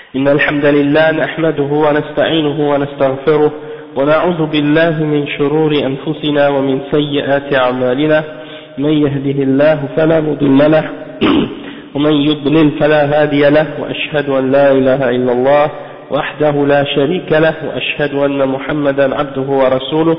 إن الحمد لله نحمده ونستعينه ونستغفره ونعوذ بالله من شرور أنفسنا ومن سيئات أعمالنا من يهده الله فلا مضل له ومن يضلل فلا هادي له وأشهد أن لا إله إلا الله وحده لا شريك له وأشهد أن محمدا عبده ورسوله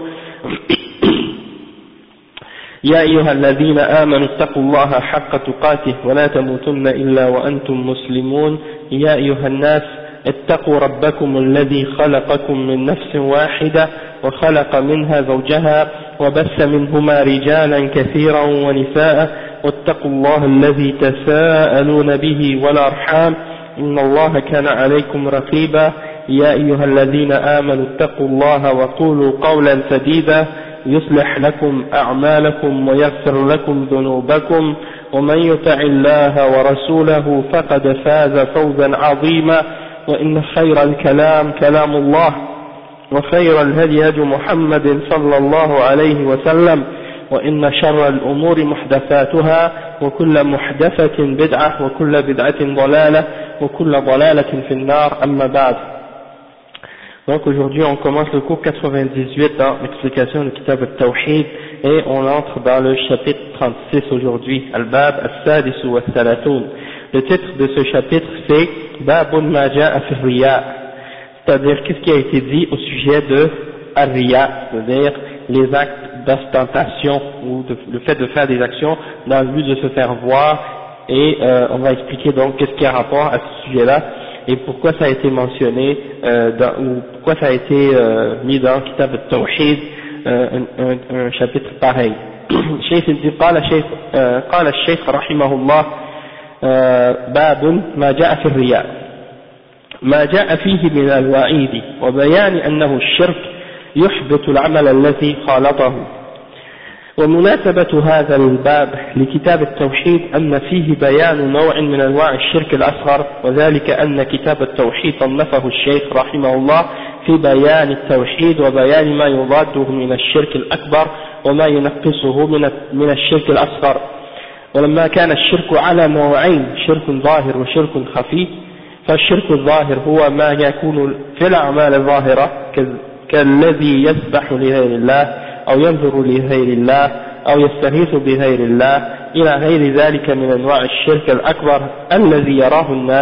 يا أيها الذين آمنوا اتقوا الله حق تقاته ولا تموتن إلا وأنتم مسلمون يا أيها الناس اتقوا ربكم الذي خلقكم من نفس واحدة وخلق منها زوجها وبث منهما رجالا كثيرا ونساء واتقوا الله الذي تساءلون به والأرحام إن الله كان عليكم رقيبا يا أيها الذين آمنوا اتقوا الله وقولوا قولا سديدا يصلح لكم أعمالكم ويغفر لكم ذنوبكم ومن يطع الله ورسوله فقد فاز فوزا عظيما وإن خير الكلام كلام الله وخير الهدي هدي محمد صلى الله عليه وسلم وإن شر الأمور محدثاتها وكل محدثة بدعة وكل بدعة ضلالة وكل ضلالة في النار أما بعد. Donc aujourd'hui on commence le cours 98 dans l'explication du Kitab al-Tawhid et on entre dans le chapitre 36 aujourd'hui, Al-Bab al-Sadis wa al-Thalathun. Le titre de ce chapitre c'est Babun ma ja'a fi riya, c'est-à-dire qu'est-ce qui a été dit au sujet de ar-riya, c'est-à-dire les actes d'ostentation ou le fait de faire des actions dans le but de se faire voir et on va expliquer donc qu'est-ce qui a rapport à ce sujet-là et pourquoi ça a été mentionné ou pourquoi ça a été mis dans Kitab al-Tawhid un chapitre pareil. الشيخ قال الشيخ رحمه الله باب ما جاء في الرياء ما جاء فيه من الوعيد وبيان أنه الشرك يحبط العمل الذي خالطه. ومناسبة هذا الباب لكتاب التوحيد أن فيه بيان نوع من أنواع الشرك الأصغر وذلك أن كتاب التوحيد صنفه الشيخ رحمه الله في بيان التوحيد وبيان ما يضاده من الشرك الأكبر وما ينقصه من الشرك الأصغر. ولما كان الشرك على نوعين شرك ظاهر وشرك خفي فالشرك الظاهر هو ما يكون في الأعمال الظاهرة كالذي يسبح لغير الله أو ينظر لغير الله أو يستغيث بغير الله إلى غير ذلك من أنواع الشرك الأكبر الذي يراه الناس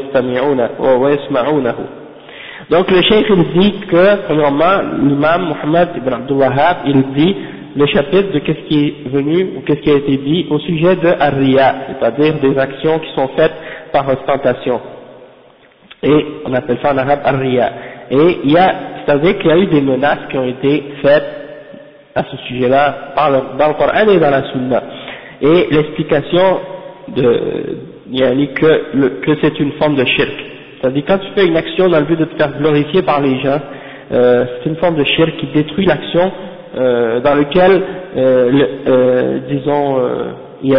ويسمعونه. Donc le cheikh il dit que premièrement l'imam Muhammad ibn Abdul Wahhab il dit le chapitre de qu'est-ce qui est venu ou qu'est-ce qui a été dit au sujet de ar-riya, c'est-à-dire des actions qui sont faites par ostentation et on appelle ça en arabe ar-riya. Et c'est-à-dire qu'il y a eu des menaces qui ont été faites à ce sujet-là dans le Coran et dans la Sunna. Et l'explication que c'est une forme de shirk. C'est-à-dire quand tu fais une action dans le but de te faire glorifier par les gens, c'est une forme de shirk qui détruit l'action dans lequel, il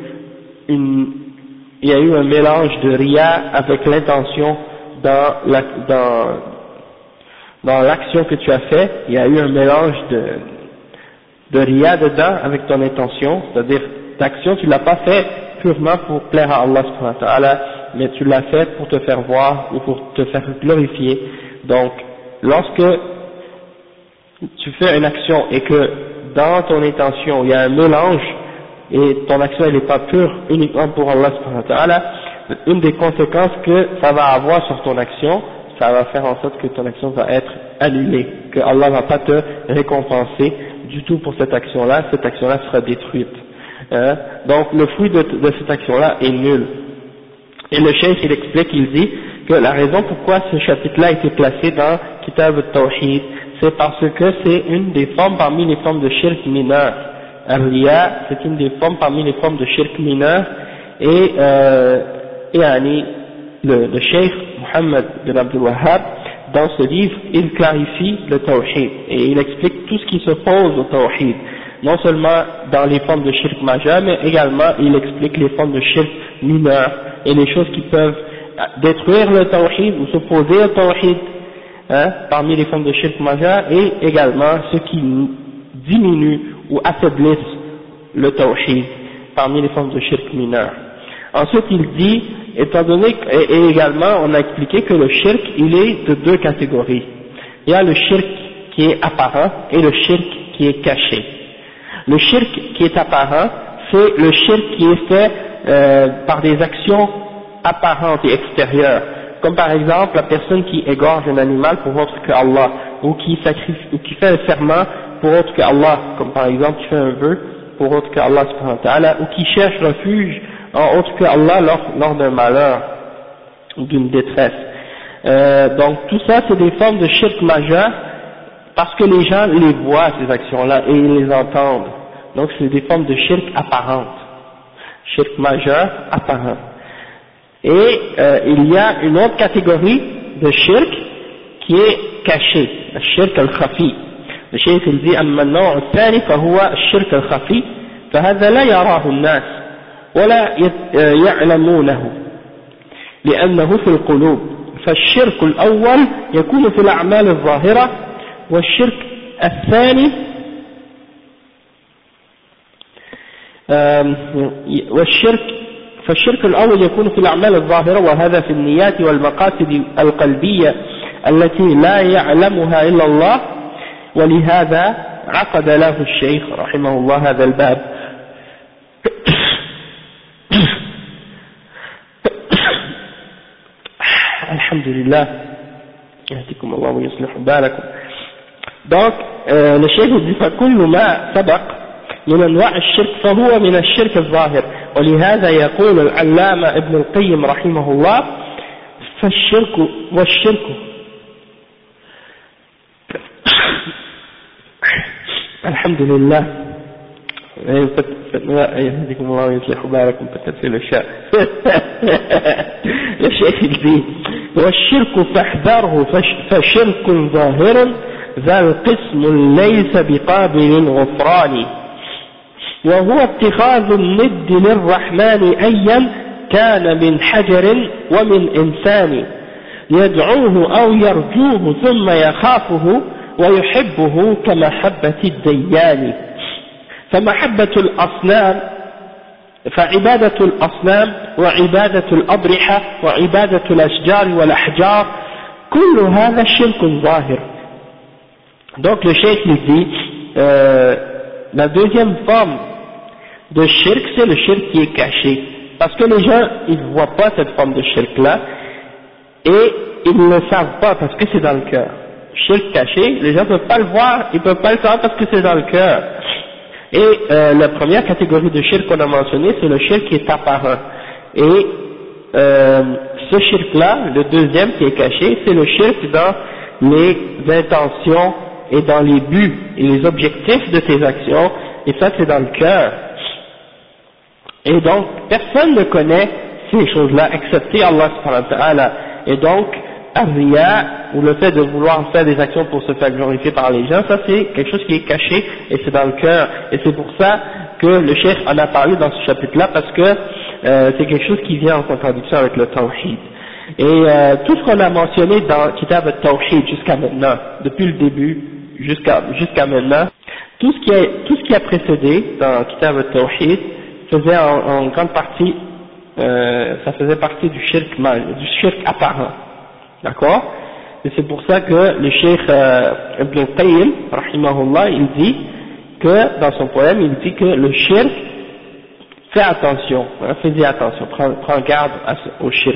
y a eu un mélange de riya avec l'intention dans l'action que tu as fait, il y a eu un mélange de riya dedans avec ton intention, c'est-à-dire l'action tu l'as pas fait purement pour plaire à Allah subhanahu wa ta'ala, mais tu l'as fait pour te faire voir ou pour te faire glorifier. Donc lorsque tu fais une action et que dans ton intention il y a un mélange et ton action elle n'est pas pure uniquement pour Allah subhanahu wa ta'ala, une des conséquences que ça va avoir sur ton action, ça va faire en sorte que ton action va être annulée, que Allah va pas te récompenser du tout pour cette action-là sera détruite. Donc le fruit de cette action-là est nul. Et le cheikh il explique, il dit que la raison pourquoi ce chapitre-là a été placé dans Kitab al-Tawhid, c'est parce que c'est une des formes parmi les formes de shirk mineur. Ar-riya, c'est une des formes parmi les formes de shirk mineur et le cheikh Muhammad bin Abdul Wahhab dans ce livre il clarifie le tawhid et il explique tout ce qui s'oppose au tawhid, non seulement dans les formes de shirk majeur mais également il explique les formes de shirk mineur et les choses qui peuvent détruire le tawhid ou s'opposer au tawhid parmi les formes de shirk majeur et également ce qui diminuent ou affaiblissent le tawhid parmi les formes de shirk mineur. Ensuite il dit, étant donné et également on a expliqué que le shirk il est de deux catégories. Il y a le shirk qui est apparent et le shirk qui est caché. Le shirk qui est apparent, c'est le shirk qui est fait par des actions apparentes et extérieures, comme par exemple la personne qui égorge un animal pour autre que Allah, ou qui sacrifie, ou qui fait un serment pour autre que Allah, comme par exemple qui fait un vœu pour autre que Allah subhanahu wa ta'ala, ou qui cherche refuge en autre que Allah lors d'un malheur ou d'une détresse. Donc tout ça c'est des formes de shirk majeur parce que les gens les voient ces actions-là et ils les entendent. Donc c'est des formes de shirk apparentes, shirk majeur apparent. Et il y a une autre catégorie de shirk qui est caché, le shirk al-khafi. Le shirk il dit أما النوع الثاني فهو الشرك الخفي فهذا لا يراه الناس ولا يعلمونه لأنه في القلوب فالشرك الأول يكون في الأعمال الظاهرة والشرك الثاني فالشرك الأول يكون في الأعمال الظاهرة وهذا في النيات والمقاصد القلبية التي لا يعلمها إلا الله ولهذا عقد له الشيخ رحمه الله هذا الباب. الحمد لله يهديكم الله ويصلح بالكم. Donc le cheikh dit فكل ما سبق من أنواع الشرك فهو من الشرك الظاهر ولهذا يقول العلامة ابن القيم رحمه الله فالشرك والشرك الحمد لله يهديكم الله ويصلح بالكم peut-être c'est le chat le cheikh dit والشرك فاحذره فشرك ظاهر ذا القسم ليس بقابل الغفران وهو اتخاذ الند للرحمن أيا كان من حجر ومن إنسان يدعوه أو يرجوه ثم يخافه ويحبه كمحبة الديان فمحبة الأصنام فعبادة الأصنام وعبادة الأضرحة وعبادة الأشجار والأحجار كل هذا شرك ظاهر. Donc le cheikh il dit la deuxième forme de shirk c'est le shirk qui est caché parce que les gens ils ne voient pas cette forme de shirk là et ils ne le savent pas parce que c'est dans le cœur. Shirk caché, les gens ne peuvent pas le voir, ils ne peuvent pas le savoir parce que c'est dans le cœur. Et la première catégorie de shirk qu'on a mentionné c'est le shirk qui est apparent. Et ce shirk là, le deuxième qui est caché, c'est le shirk dans les intentions et dans les buts et les objectifs de tes actions, et ça c'est dans le cœur. Et donc personne ne connaît ces choses-là excepté Allah subhanahu wa ta'ala. Et donc ar-riya, ou le fait de vouloir faire des actions pour se faire glorifier par les gens, ça c'est quelque chose qui est caché et c'est dans le cœur. Et c'est pour ça que le cheikh en a parlé dans ce chapitre-là, parce que c'est quelque chose qui vient en contradiction avec le tawhid. Et tout ce qu'on a mentionné dans Kitab al-Tawhid jusqu'à maintenant, depuis le début jusqu'à maintenant, tout ce qui a précédé dans Kitab al-Tawhid faisait en grande partie, ça faisait partie du shirk apparent, d'accord? Et c'est pour ça que le cheikh Ibn Qayyim, rahimahullah, il dit que dans son poème, il dit que le shirk, fais attention, fais-y attention, prends garde au shirk.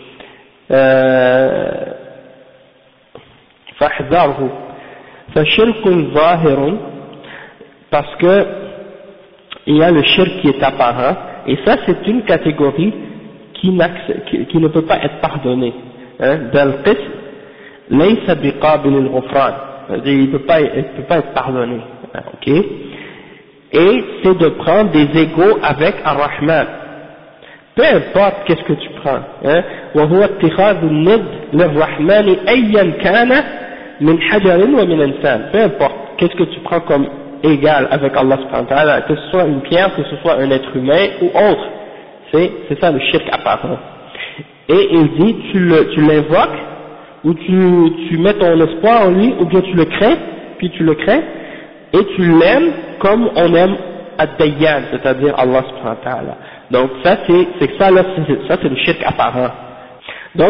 فاحذره فشرك ظاهر parce que il y a le shirk qui est apparent et ça c'est une catégorie qui ne peut pas être pardonnée, dans le qism laysa biqabil al-ghufran, il peut pas être pardonné, ok, et c'est de prendre des égaux avec Ar-Rahman. Peu importe qu'est-ce que tu prends, وهو اتخاذ الند للرحمن أيا كان من حجر ومن إنسان. Peu importe qu'est-ce que tu prends comme égal avec Allah subhanahu wa ta'ala, que ce soit une pierre, que ce soit un être humain ou autre, c'est ça le shirk apparent. Et il dit tu l'invoques ou tu mets ton espoir en lui, ou bien tu le crains, puis tu le crains et tu l'aimes comme on aime Ad-Dayyan, c'est-à-dire Allah subhanahu wa ta'ala. Donc ça c'est ça là, ça c'est le shirk apparent. Donc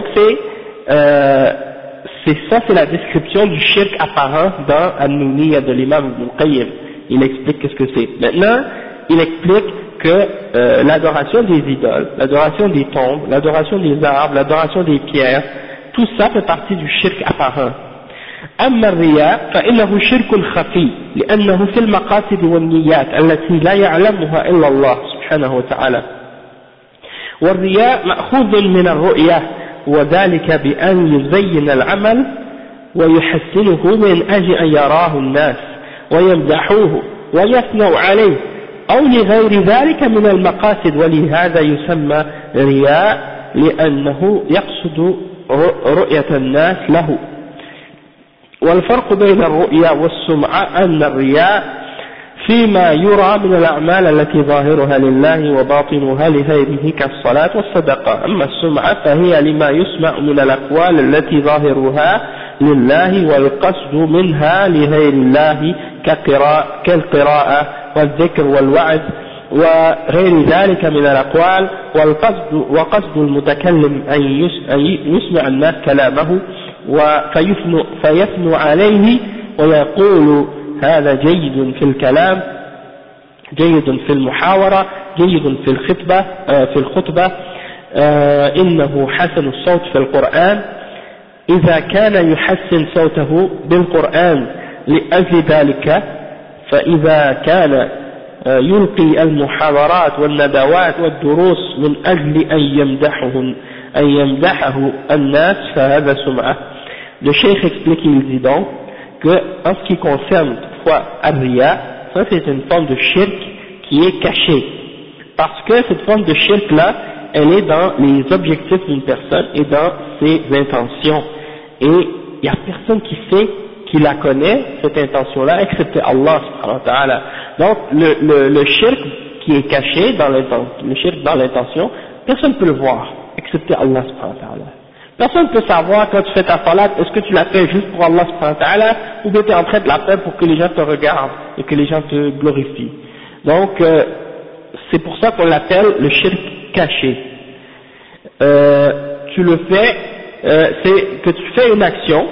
c'est la description du shirk apparent dans An-Nuniyya de l'imam Ibn Qayyim. Il explique qu'est-ce que c'est. Maintenant, il explique que l'adoration des idoles, l'adoration des tombes, l'adoration des arbres, l'adoration des pierres, tout ça fait partie du shirk apparent. أما الرياء فإنه شرك خفي لأنه في المقاصد والنيات التي لا يعلمها إلا الله سبحانه وتعالى. والرياء مأخوذ من الرؤية وذلك بأن يزين العمل ويحسنه من أجل أن يراه الناس ويمدحوه ويثنوا عليه أو لغير ذلك من المقاصد، ولهذا يسمى رياء لأنه يقصد رؤية الناس له. والفرق بين الرؤيا والسمعة أن الرياء فيما يرى من الأعمال التي ظاهرها لله وباطنها لغيره كالصلاة والصدقة، أما السمعة فهي لما يسمع من الأقوال التي ظاهرها لله والقصد منها لغير الله كالقراءة والذكر والوعظ وغير ذلك من الأقوال، وقصد المتكلم أن يسمع الناس كلامه فيثنو عليه ويقول هذا جيد في الكلام، جيد في المحاورة، جيد في الخطبة إنه حسن الصوت في القرآن. إذا كان يحسن صوته بالقرآن لأجل ذلك، فإذا كان يلقي المحاضرات والندوات والدروس من أجل أن يمدحه الناس فهذا سمعة. Le cheikh explique, il dit donc que en ce qui concerne toutefois Ar-Riya, ça c'est une forme de shirk qui est cachée, parce que cette forme de shirk là, elle est dans les objectifs d'une personne et dans ses intentions, et il n'y a personne qui sait, qui la connaît, cette intention là, excepté Allah subhanahu wa ta'ala. Donc le shirk qui est caché dans l'intention, personne ne peut le voir, excepté Allah subhanahu wa ta'ala. Personne ne peut savoir quand tu fais ta salat, est-ce que tu la fais juste pour Allah subhanahu wa ta'ala, ou bien tu es en train de la faire pour que les gens te regardent et que les gens te glorifient. Donc c'est pour ça qu'on l'appelle le shirk caché. Tu le fais, c'est que tu fais une action,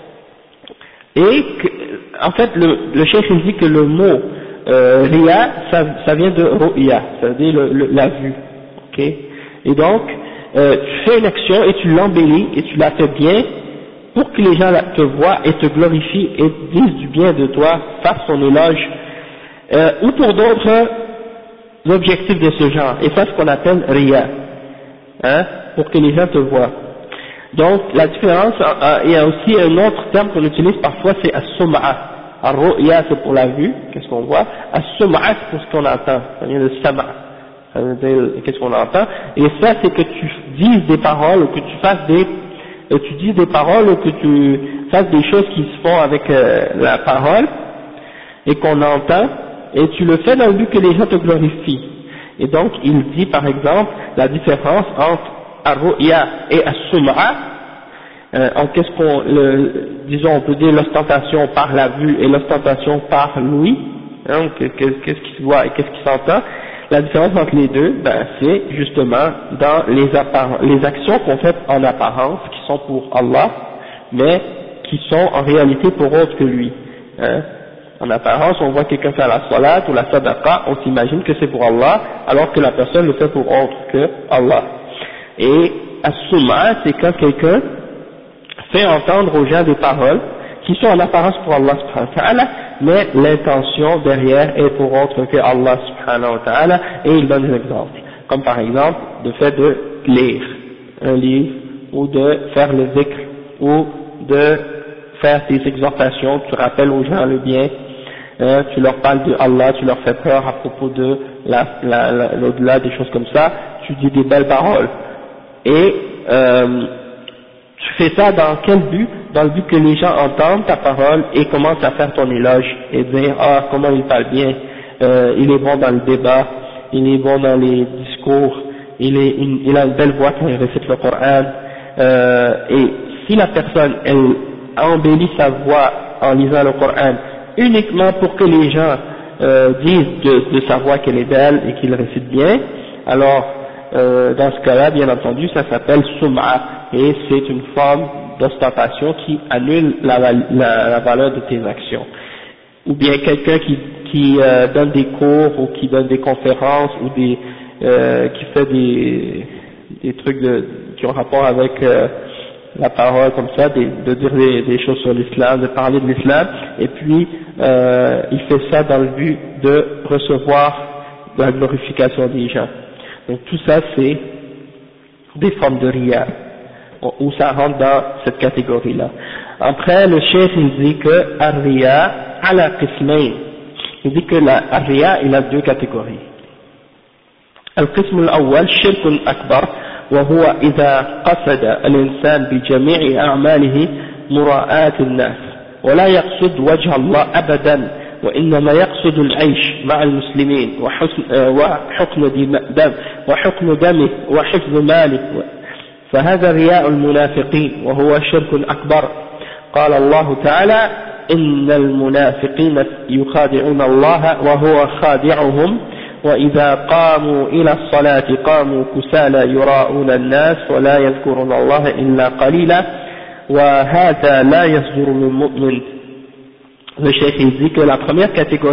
et que, en fait le cheikh il dit que le mot riya, ça vient de ru'ya, ça veut dire la vue, ok, et donc tu fais une action et tu l'embellis et tu la fais bien pour que les gens te voient et te glorifient et disent du bien de toi, fassent ton éloge, ou pour d'autres objectifs de ce genre, et ça c'est ce qu'on appelle riya, hein, pour que les gens te voient. Donc la différence, il y a aussi un autre terme qu'on utilise parfois, c'est as-sum'a. Ar-ru'ya c'est pour la vue, qu'est-ce qu'on voit, as-sum'a c'est pour ce qu'on entend, ça vient de sama', ça veut dire qu'est-ce qu'on entend, et ça c'est que tu dises des paroles, ou que tu fasses tu dis des paroles, ou que tu fasses des choses qui se font avec la parole, et qu'on entend, et tu le fais dans le but que les gens te glorifient. Et donc il dit par exemple la différence entre Ar-Ru'ya et As-Sum'a, qu'est-ce qu'on, disons on peut dire l'ostentation par la vue et l'ostentation par l'ouïe, hein, qu'est-ce qui se voit et qu'est-ce qui s'entend. La différence entre les deux, c'est justement dans les actions qu'on fait en apparence, qui sont pour Allah, mais qui sont en réalité pour autre que lui. Hein. En apparence, on voit quelqu'un faire la salat ou la sadaqa, on s'imagine que c'est pour Allah, alors que la personne le fait pour autre que Allah. Et as-sum'a, c'est quand quelqu'un fait entendre aux gens des paroles qui sont en apparence pour Allah subhanahu wa ta'ala, mais l'intention derrière est pour autre que Allah subhanahu wa ta'ala, et il donne des exemples, comme par exemple le fait de lire un livre, ou de faire le zikr, ou de faire des exhortations, tu rappelles aux gens le bien, tu leur parles de Allah, tu leur fais peur à propos de l'au-delà, des choses comme ça, tu dis des belles paroles. Et tu fais ça dans quel but? Dans le but que les gens entendent ta parole et commencent à faire ton éloge et dire ah comment il parle bien, il est bon dans le débat, il est bon dans les discours, il a une belle voix quand il récite le Coran, et si la personne elle embellit sa voix en lisant le Coran uniquement pour que les gens disent de sa voix qu'elle est belle et qu'il récite bien, alors dans ce cas-là, bien entendu, ça s'appelle sum'a, et c'est une forme d'ostentation qui annule la valeur de tes actions. Ou bien quelqu'un qui donne des cours ou qui donne des conférences ou qui fait des trucs qui ont rapport avec la parole comme ça, de dire des choses sur l'islam, de parler de l'islam, et puis il fait ça dans le but de recevoir la glorification des gens. Donc tout ça c'est des formes de riya, où ça rentre dans cette catégorie-là. Après le cheikh il dit que ar-riya ala qismayn, il dit que la riya il a deux catégories. القسم الأول شرك أكبر وهو إذا قصد الإنسان بجميع أعماله مراءاة الناس ولا يقصد وجه الله أبدا وإنما يقصد العيش مع المسلمين وحقن دمه وحفظ ماله، فهذا رياء المنافقين وهو شرك أكبر. قال الله تعالى إن المنافقين يخادعون الله وهو خادعهم وإذا قاموا إلى الصلاة قاموا كسالى يراءون الناس ولا يذكرون الله إلا قليلا وهذا لا يصدر من مؤمن. Le cheikh il dit que la première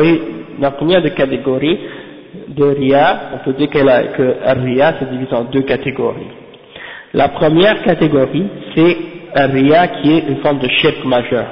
catégorie de riya, on peut dire que riya se divise en deux catégories. La première catégorie c'est un riya qui est une forme de shirk majeur,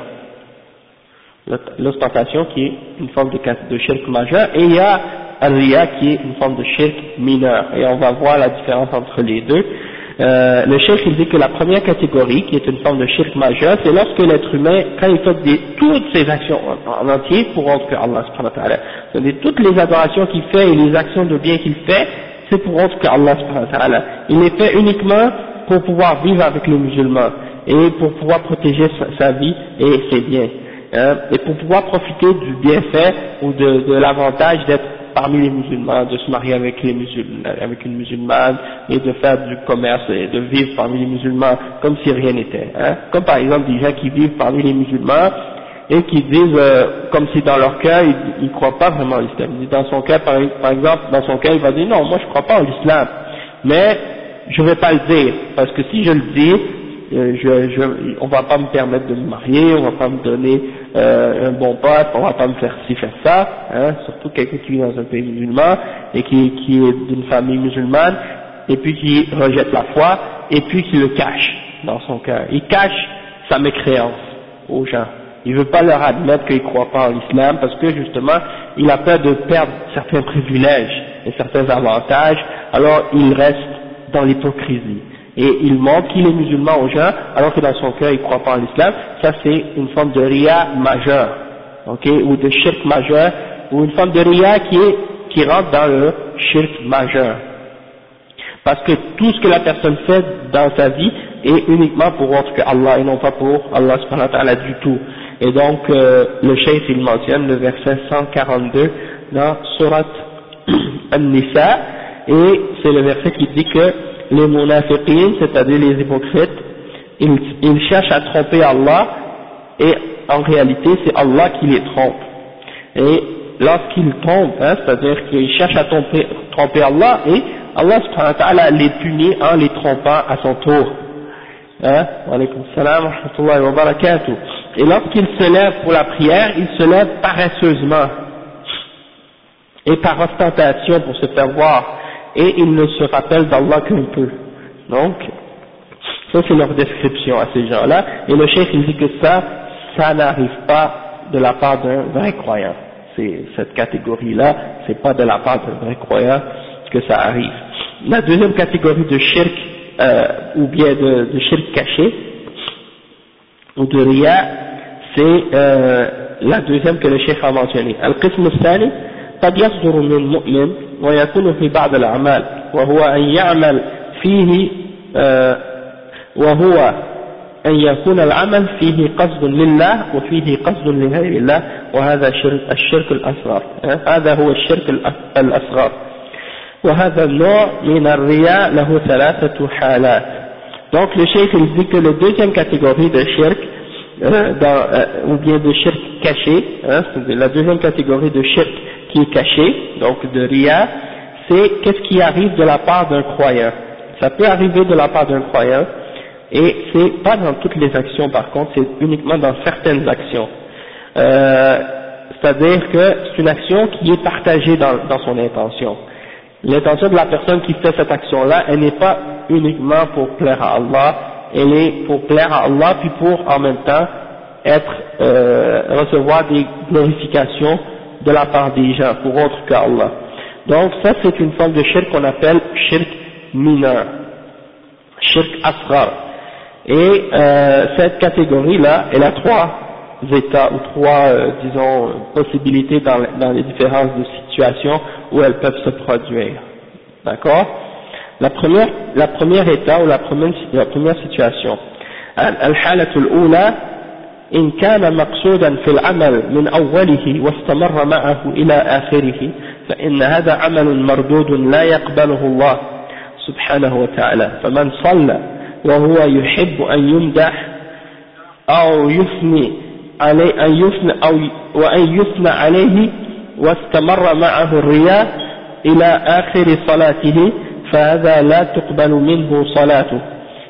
l'ostentation qui est une forme de shirk majeur, et il y a un riya qui est une forme de shirk mineur, et on va voir la différence entre les deux. Le cheikh il dit que la première catégorie, qui est une forme de shirk majeur, c'est lorsque l'être humain, quand il fait toutes ses actions en entier pour rendre que Allah subhanahu wa ta'ala, c'est-à-dire toutes les adorations qu'il fait et les actions de bien qu'il fait, c'est pour rendre que Allah subhanahu wa ta'ala. Il les fait uniquement pour pouvoir vivre avec les musulmans et pour pouvoir protéger sa vie et ses biens, et pour pouvoir profiter du bienfait ou de l'avantage d'être parmi les musulmans, de se marier avec une musulmane et de faire du commerce et de vivre parmi les musulmans comme si rien n'était, comme par exemple des gens qui vivent parmi les musulmans et qui disent comme si dans leur cœur ils croient pas vraiment à l'islam. Dans son cœur, par exemple, dans son cœur il va dire non, moi je crois pas à l'islam, mais je vais pas le dire parce que si je le dis, on va pas me permettre de me marier, on va pas me donner un bon pote, on va pas me faire ci, faire ça, surtout quelqu'un qui vit dans un pays musulman et qui est d'une famille musulmane et puis qui rejette la foi et puis qui le cache dans son cœur. Il cache sa mécréance aux gens. Il veut pas leur admettre qu'il croit pas en l'islam parce que justement il a peur de perdre certains privilèges et certains avantages, alors il reste dans l'hypocrisie. Et il montre qu'il est musulman aux gens, alors que dans son cœur il ne croit pas en l'islam. Ça c'est une forme de riya majeur, ou de shirk majeur, ou une forme de riya qui rentre dans le shirk majeur. Parce que tout ce que la personne fait dans sa vie est uniquement pour autre que Allah et non pas pour Allah subhanahu wa ta'ala du tout. Et donc le cheikh il mentionne le verset 142 dans Surat An-Nisa, et c'est le verset qui dit que les munafiqin, c'est-à-dire les hypocrites, ils cherchent à tromper Allah et en réalité c'est Allah qui les trompe. Et lorsqu'ils trompent, c'est-à-dire qu'ils cherchent à tromper Allah, et Allah subhanahu wa ta'ala les punit en les trompant à son tour. Wa alaykum salam wa rahmatullahi wa barakatuh. Et lorsqu'ils se lèvent pour la prière, ils se lèvent paresseusement et par ostentation pour se faire voir, et ils ne se rappellent d'Allah qu'un peu. Donc, ça c'est leur description à ces gens-là, et le cheikh il dit que ça n'arrive pas de la part d'un vrai croyant. C'est cette catégorie-là, c'est pas de la part d'un vrai croyant que ça arrive. La deuxième catégorie de shirk, ou bien de shirk caché, ou de riya, c'est la deuxième que le cheikh a mentionnée. Al-Qism al-Thani قد يصدر من مؤمن ويكون في بعض الأعمال وهو أن يكون العمل فيه قصد لله وفيه قصد لغير الله، وهذا الشرك الأصغر. هذا هو الشرك الأصغر، وهذا النوع من الرياء له ثلاثة حالات. Donc le cheikh il dit que la deuxième catégorie de shirk, ou bien de shirk caché, c'est la deuxième catégorie de shirk qui est caché, donc de riya, c'est qu'est-ce qui arrive de la part d'un croyant. Ça peut arriver de la part d'un croyant, et c'est pas dans toutes les actions par contre, c'est uniquement dans certaines actions. C'est-à-dire que c'est une action qui est partagée dans son intention. L'intention de la personne qui fait cette action-là, elle n'est pas uniquement pour plaire à Allah, elle est pour plaire à Allah, puis pour en même temps recevoir des glorifications de la part des gens, pour autre qu'Allah. Donc ça c'est une forme de shirk qu'on appelle shirk mineur, shirk asghar. Et cette catégorie-là, elle a trois états ou trois, disons, possibilités dans les différentes situations où elles peuvent se produire. D'accord? La première état ou la première situation. الحالة الأولى إن كان مقصودا في العمل من أوله واستمر معه إلى آخره فإن هذا عمل مردود لا يقبله الله سبحانه وتعالى. فمن صلى وهو يحب أن يمدح أو يثني عليه وأن يثنى عليه واستمر معه الرياء إلى آخر صلاته فهذا لا تقبل منه صلاته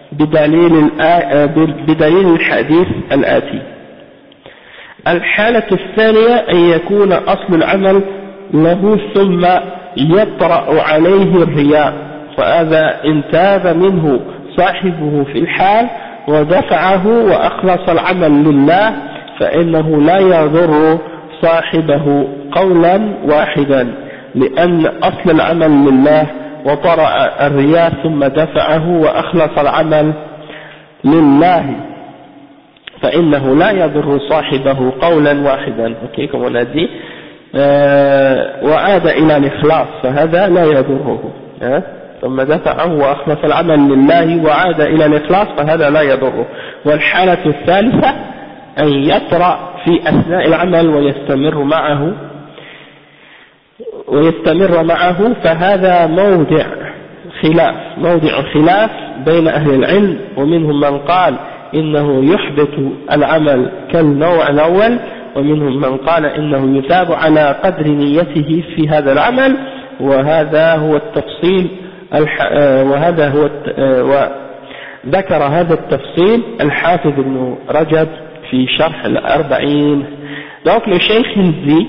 بدليل الحديث الآتي. الحالة الثانية أن يكون أصل العمل له ثم يطرأ عليه الرياء فهذا إن تاب منه صاحبه في الحال ودفعه وأخلص العمل لله فإنه لا يضر صاحبه قولا واحدا لأن أصل العمل لله وطرأ الرياء ثم دفعه وأخلص العمل لله فإنه لا يضر صاحبه قولا واحدا. ok, comme on a dit, وعاد إلى الإخلاص فهذا لا يضره. ثم دفعه وأخلص العمل لله وعاد إلى الإخلاص فهذا لا يضره. والحالة الثالثة أن يطرأ في أثناء العمل ويستمر معه فهذا موضع خلاف بين أهل العلم ومنهم من قال إنه يحبط العمل كالنوع الأول ومنهم من قال إنه يثاب على قدر نيته في هذا العمل وهذا هو التفصيل وذكر هذا التفصيل الحافظ ابن رجب في شرح الأربعين. Donc le cheikh il dit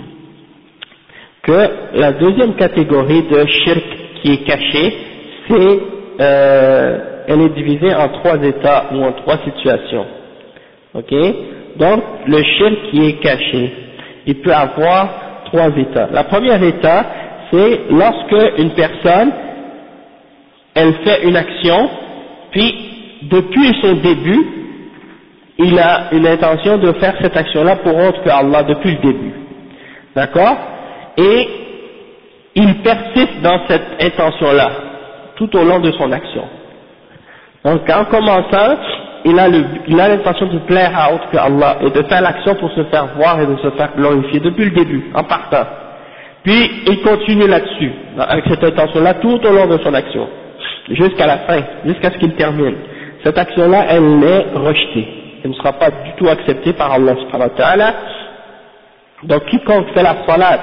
que la deuxième catégorie de shirk qui est cachée, c'est elle est divisée en trois états ou en trois situations. Ok? Donc le shirk qui est caché, il peut avoir trois états. La première état, c'est lorsque une personne elle fait une action, puis depuis son début, il a une intention de faire cette action-là pour autre que Allah depuis le début. D'accord? Et il persiste dans cette intention-là, tout au long de son action. Donc en commençant, il a l'intention de plaire à autre que Allah et de faire l'action pour se faire voir et de se faire glorifier depuis le début, en partant. Puis il continue là-dessus, avec cette intention-là tout au long de son action, jusqu'à la fin, jusqu'à ce qu'il termine. Cette action-là, elle est rejetée. Elle ne sera pas du tout acceptée par Allah subhanahu wa ta'ala. Donc quiconque fait la salat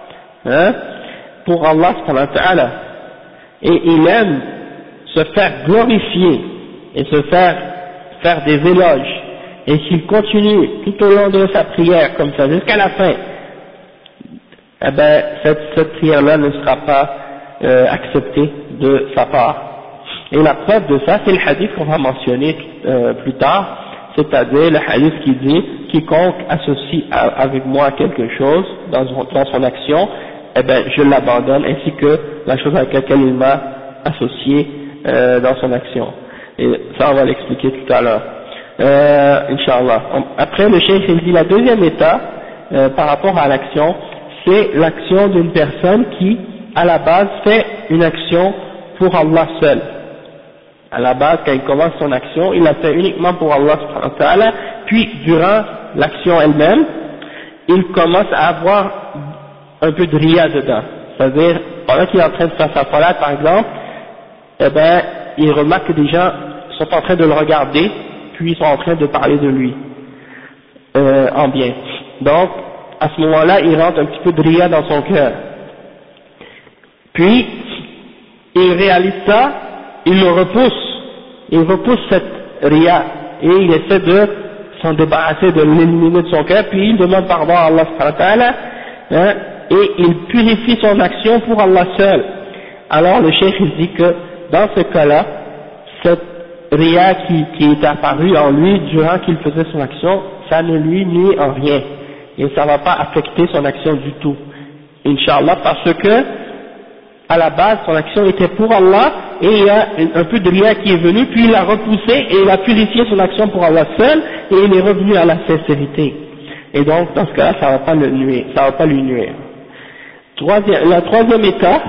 pour Allah subhanahu wa ta'ala et il aime se faire glorifier et se faire des éloges et qu'il continue tout au long de sa prière comme ça jusqu'à la fin, eh ben cette prière-là ne sera pas acceptée de sa part. Et la preuve de ça, c'est le hadith qu'on va mentionner plus tard, c'est-à-dire le hadith qui dit quiconque associe avec moi quelque chose dans son action, eh ben je l'abandonne, ainsi que la chose avec laquelle il m'a associé dans son action. Et ça on va l'expliquer tout à l'heure, Inch'Allah. Après le cheikh il dit la deuxième état par rapport à l'action, c'est l'action d'une personne qui à la base fait une action pour Allah seul. À la base, quand il commence son action, il la fait uniquement pour Allah subhanahu wa ta'ala, puis durant l'action elle-même, il commence à avoir un peu de riya dedans. C'est-à-dire, pendant qu'il est en train de faire sa salat par exemple, eh ben, il remarque que des gens sont en train de le regarder, puis ils sont en train de parler de lui, en bien. Donc, à ce moment-là, il rentre un petit peu de riya dans son cœur. Puis, il réalise ça, il repousse cette riya, et il essaie de s'en débarrasser, de l'éliminer de son cœur, puis il demande pardon à Allah subhanahu wa ta'ala, hein, et il purifie son action pour Allah seul. Alors le cheikh il dit que dans ce cas-là, cette riya qui est apparue en lui durant qu'il faisait son action, ça ne lui nuit en rien, et ça ne va pas affecter son action du tout, Inch'Allah, parce que à la base son action était pour Allah, et il y a un peu de riya qui est venu, puis il a repoussé et il a purifié son action pour Allah seul, et il est revenu à la sincérité. Et donc dans ce cas-là, ça va pas lui nuire. Le troisième état,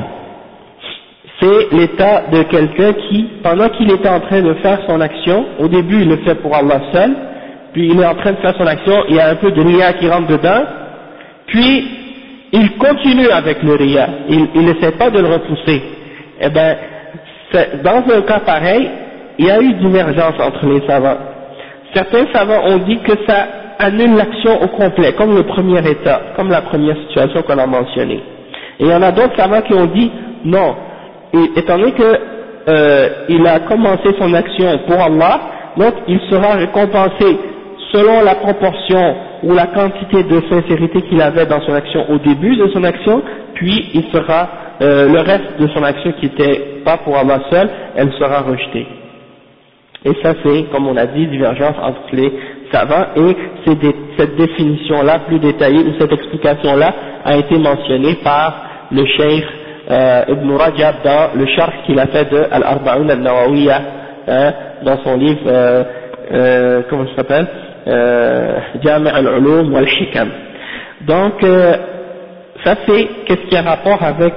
c'est l'état de quelqu'un qui, pendant qu'il était en train de faire son action, au début il le fait pour Allah seul, puis il est en train de faire son action, il y a un peu de riya qui rentre dedans, puis il continue avec le riya, il n'essaie pas de le repousser. Eh ben, dans un cas pareil, il y a eu divergence entre les savants. Certains savants ont dit que ça annule l'action au complet, comme le premier état, comme la première situation qu'on a mentionnée. Et il y en a d'autres savants qui ont dit non, et, étant donné que il a commencé son action pour Allah, donc il sera récompensé selon la proportion ou la quantité de sincérité qu'il avait dans son action au début de son action, puis il sera le reste de son action qui n'était pas pour Allah seul, elle sera rejetée. Et ça c'est, comme on a dit, divergence entre les savants, et cette définition-là plus détaillée, ou cette explication-là a été mentionnée par le cheikh Ibn Rajab dans le sharh qu'il a fait de Al-Arba'un al-Nawawiyya, dans son livre, comment ça s'appelle, Jami' al-Ulum wal-Hikam. Donc ça c'est qu'est-ce qui a rapport avec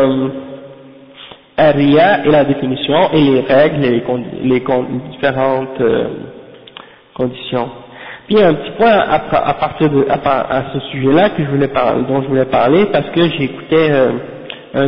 Ar-Riya et la définition et les règles et les différentes conditions. Puis il y a un petit point à ce sujet-là que dont je voulais parler, parce que j'écoutais un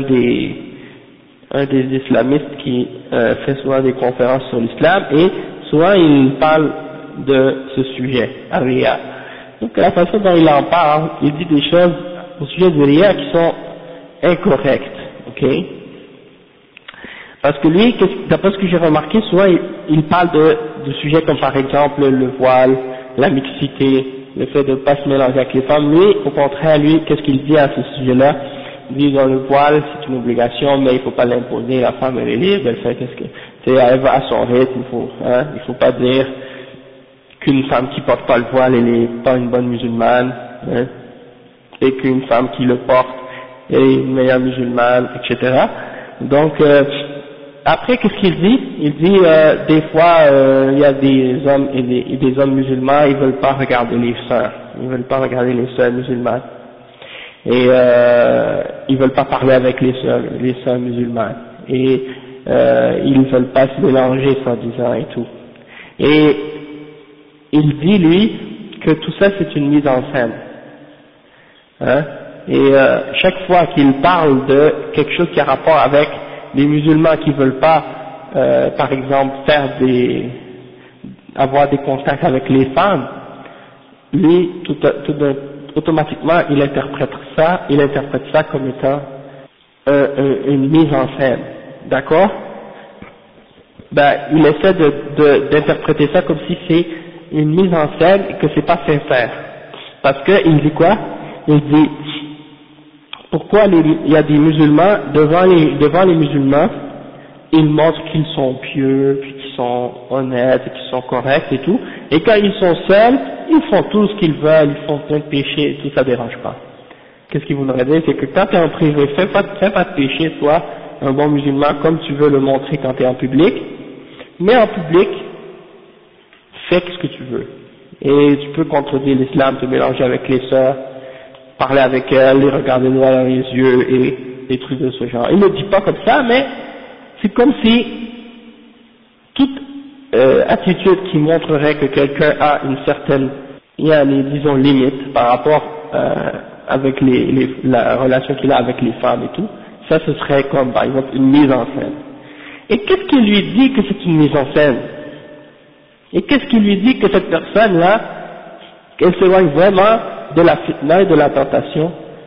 des islamistes qui fait souvent des conférences sur l'islam, et souvent il parle de ce sujet, Ar-Riya. Donc la façon dont il en parle, il dit des choses au sujet de Riya qui sont incorrectes, ok? Parce que lui, d'après ce que j'ai remarqué, souvent il parle de sujets comme par exemple le voile, la mixité, le fait de ne pas se mélanger avec les femmes. Lui, au contraire, lui, qu'est-ce qu'il dit à ce sujet-là? Il dit dans le voile, c'est une obligation, mais il ne faut pas l'imposer, la femme elle est libre, elle fait elle va à son rythme, il faut pas dire qu'une femme qui porte pas le voile, elle n'est pas une bonne musulmane, hein, et qu'une femme qui le porte est une meilleure musulmane, etc. Donc, après, qu'est-ce qu'il dit? Il dit, des fois, il y a des hommes et des hommes musulmans, ils veulent pas regarder les sœurs, ils veulent pas regarder les sœurs musulmanes, et ils veulent pas parler avec les sœurs musulmanes, et ils veulent pas se mélanger, soi-disant, et tout. Et il dit, lui, que tout ça c'est une mise en scène, hein, et chaque fois qu'il parle de quelque chose qui a rapport avec les musulmans qui veulent pas, par exemple, avoir des contacts avec les femmes, lui, automatiquement, il interprète ça comme étant une mise en scène, d'accord? Ben, il essaie d'interpréter ça comme si c'est une mise en scène et que c'est pas sincère. Parce que il dit quoi? Il dit, pourquoi il y a des musulmans, devant les musulmans, ils montrent qu'ils sont pieux, puis qu'ils sont honnêtes, qu'ils sont corrects et tout, et quand ils sont seuls, ils font tout ce qu'ils veulent, ils font plein de péchés et tout, ça dérange pas. Qu'est-ce qu'il voudrait dire? C'est que quand tu es en privé, fais pas de péché, sois un bon musulman comme tu veux le montrer quand tu es en public, mais en public, fais ce que tu veux. Et tu peux contredire l'islam, te mélanger avec les sœurs, parler avec elles, les regarder droit dans les yeux et des trucs de ce genre. Il ne dit pas comme ça, mais c'est comme si toute attitude qui montrerait que quelqu'un a une certaine, disons, limite par rapport avec la relation qu'il a avec les femmes et tout, ça ce serait comme par exemple une mise en scène. Et qu'est-ce qui lui dit que c'est une mise en scène? Et qu'est-ce qui lui dit que cette personne-là, qu'elle s'éloigne vraiment de la fitna et de la tentation?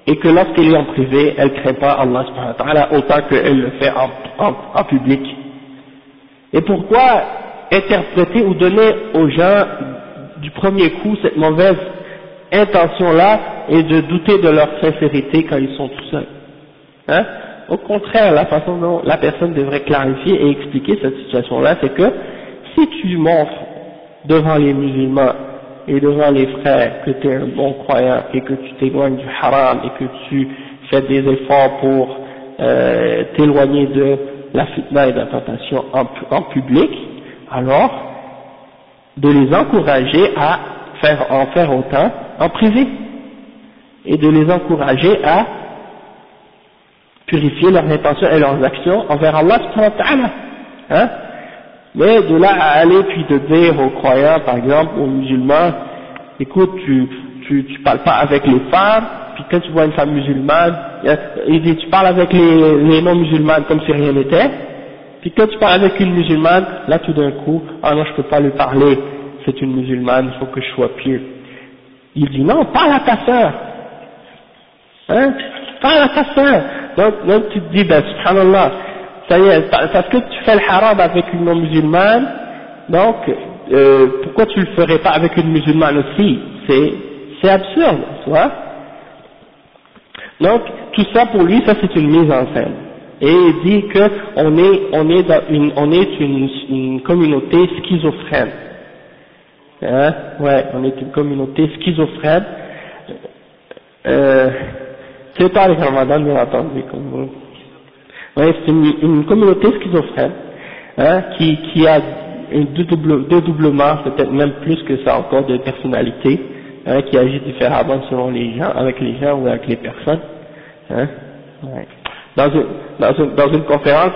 et que lorsqu'elle est en privé, elle ne craint pas Allah subhanahu wa ta'ala autant qu'elle le fait en public. Et pourquoi interpréter ou donner aux gens du premier coup cette mauvaise intention-là et de douter de leur sincérité quand ils sont tout seuls, hein? Au contraire, la façon dont la personne devrait clarifier et expliquer cette situation-là, c'est que si tu montres devant les musulmans et devant les frères que tu es un bon croyant et que tu t'éloignes du haram et que tu fais des efforts pour t'éloigner de la fitna et de la tentation en public, alors de les encourager à en faire autant en privé et de les encourager à purifier leurs intentions et leurs actions envers Allah subhanahu wa ta'ala, hein? Mais de là à aller puis de dire aux croyants, par exemple, aux musulmans, écoute, tu parles pas avec les femmes, puis quand tu vois une femme musulmane, il dit tu parles avec les non-musulmanes comme si rien n'était, puis quand tu parles avec une musulmane, là tout d'un coup, ah non je peux pas lui parler, c'est une musulmane, il faut que je sois pieux. Il dit non, parle à ta sœur, hein, parle à ta sœur. Donc tu te dis, ben subhanallah, ça y est, parce que tu fais le haram avec une non-musulmane, donc pourquoi tu le ferais pas avec une musulmane aussi? C'est absurde, tu vois. Donc tout ça pour lui, ça c'est une mise en scène. Et il dit que on est une communauté schizophrène. Hein? Ouais, on est une communauté schizophrène. C'est pas les Ramadan, bien entendu, comme vous. Ouais, c'est une communauté schizophrène, hein, qui a deux doublements, peut-être même plus que ça encore, de personnalité, hein, qui agit différemment selon les gens, avec les gens ou avec les personnes, hein. Ouais. Dans une conférence,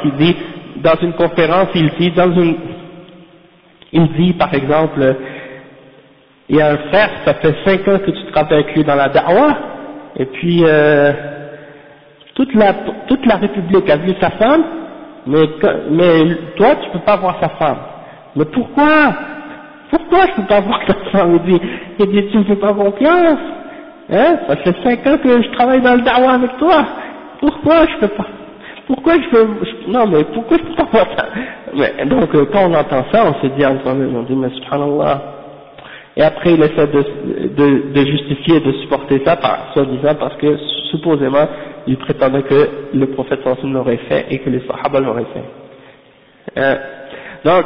il dit par exemple, il y a un frère, ça fait 5 ans que tu travailles avec lui dans la da'wah, et puis toute la République a vu sa femme, mais toi tu peux pas voir sa femme. Mais pourquoi je peux pas voir ta femme? Il dit tu me fais pas confiance, hein? Ça fait 5 ans que je travaille dans le da'wah avec toi. Pourquoi je peux pas? Pourquoi je peux pas voir ça? Mais donc quand on entend ça, on se dit en soi-même, on dit mais subhanallah. Et après il essaie de justifier et de supporter ça soi-disant parce que supposément il prétendait que le prophète sallallahu alayhi wa sallam l'aurait fait et que les sahaba l'auraient fait. Donc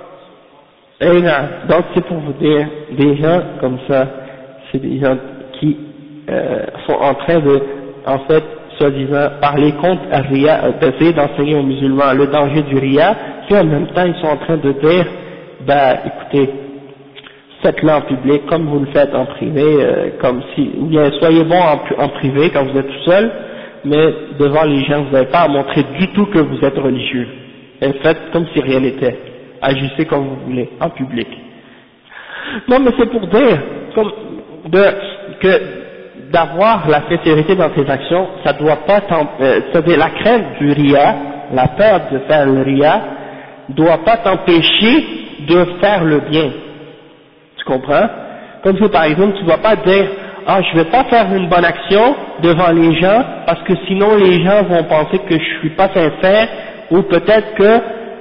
c'est pour vous dire, des gens comme ça, c'est des gens qui sont en train de, en fait, soi-disant, parler contre Riya, d'essayer d'enseigner aux musulmans le danger du Riya, puis en même temps ils sont en train de dire, bah écoutez, faites-le en public comme vous le faites en privé, ou bien soyez bon en privé quand vous êtes tout seul, mais devant les gens vous n'avez pas à montrer du tout que vous êtes religieux, et faites comme si rien n'était, agissez comme vous voulez, en public. Non mais c'est pour dire, que d'avoir la sincérité dans tes actions, ça doit pas c'est-à-dire la crainte du riya, la peur de faire le riya, doit pas t'empêcher de faire le bien. Tu comprends? Comme si par exemple tu ne dois pas dire ah je vais pas faire une bonne action devant les gens parce que sinon les gens vont penser que je suis pas sincère, ou peut-être que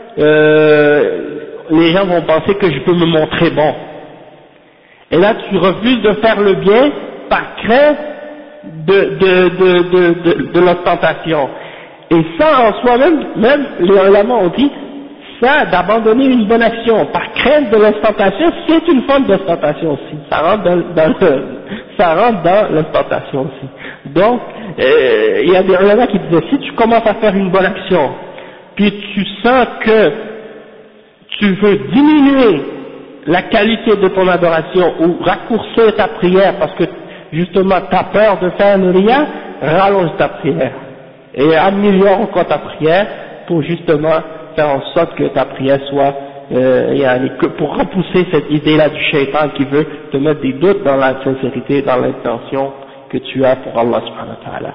les gens vont penser que je peux me montrer bon. Et là tu refuses de faire le bien par crainte de l'ostentation. Et ça en soi-même, même les ulama ont dit, ça d'abandonner une bonne action par crainte de l'ostentation, c'est une forme d'ostentation aussi. Ça rentre dans l'ostentation aussi. Donc, il y a des ulama qui disaient, si tu commences à faire une bonne action, puis tu sens que tu veux diminuer la qualité de ton adoration ou raccourcir ta prière parce que justement tu as peur de faire le riya, rallonge ta prière et améliore encore ta prière pour justement faire en sorte que ta prière soit pour repousser cette idée-là du shaitan qui veut te mettre des doutes dans la sincérité, dans l'intention que tu as pour Allah subhanahu wa ta'ala.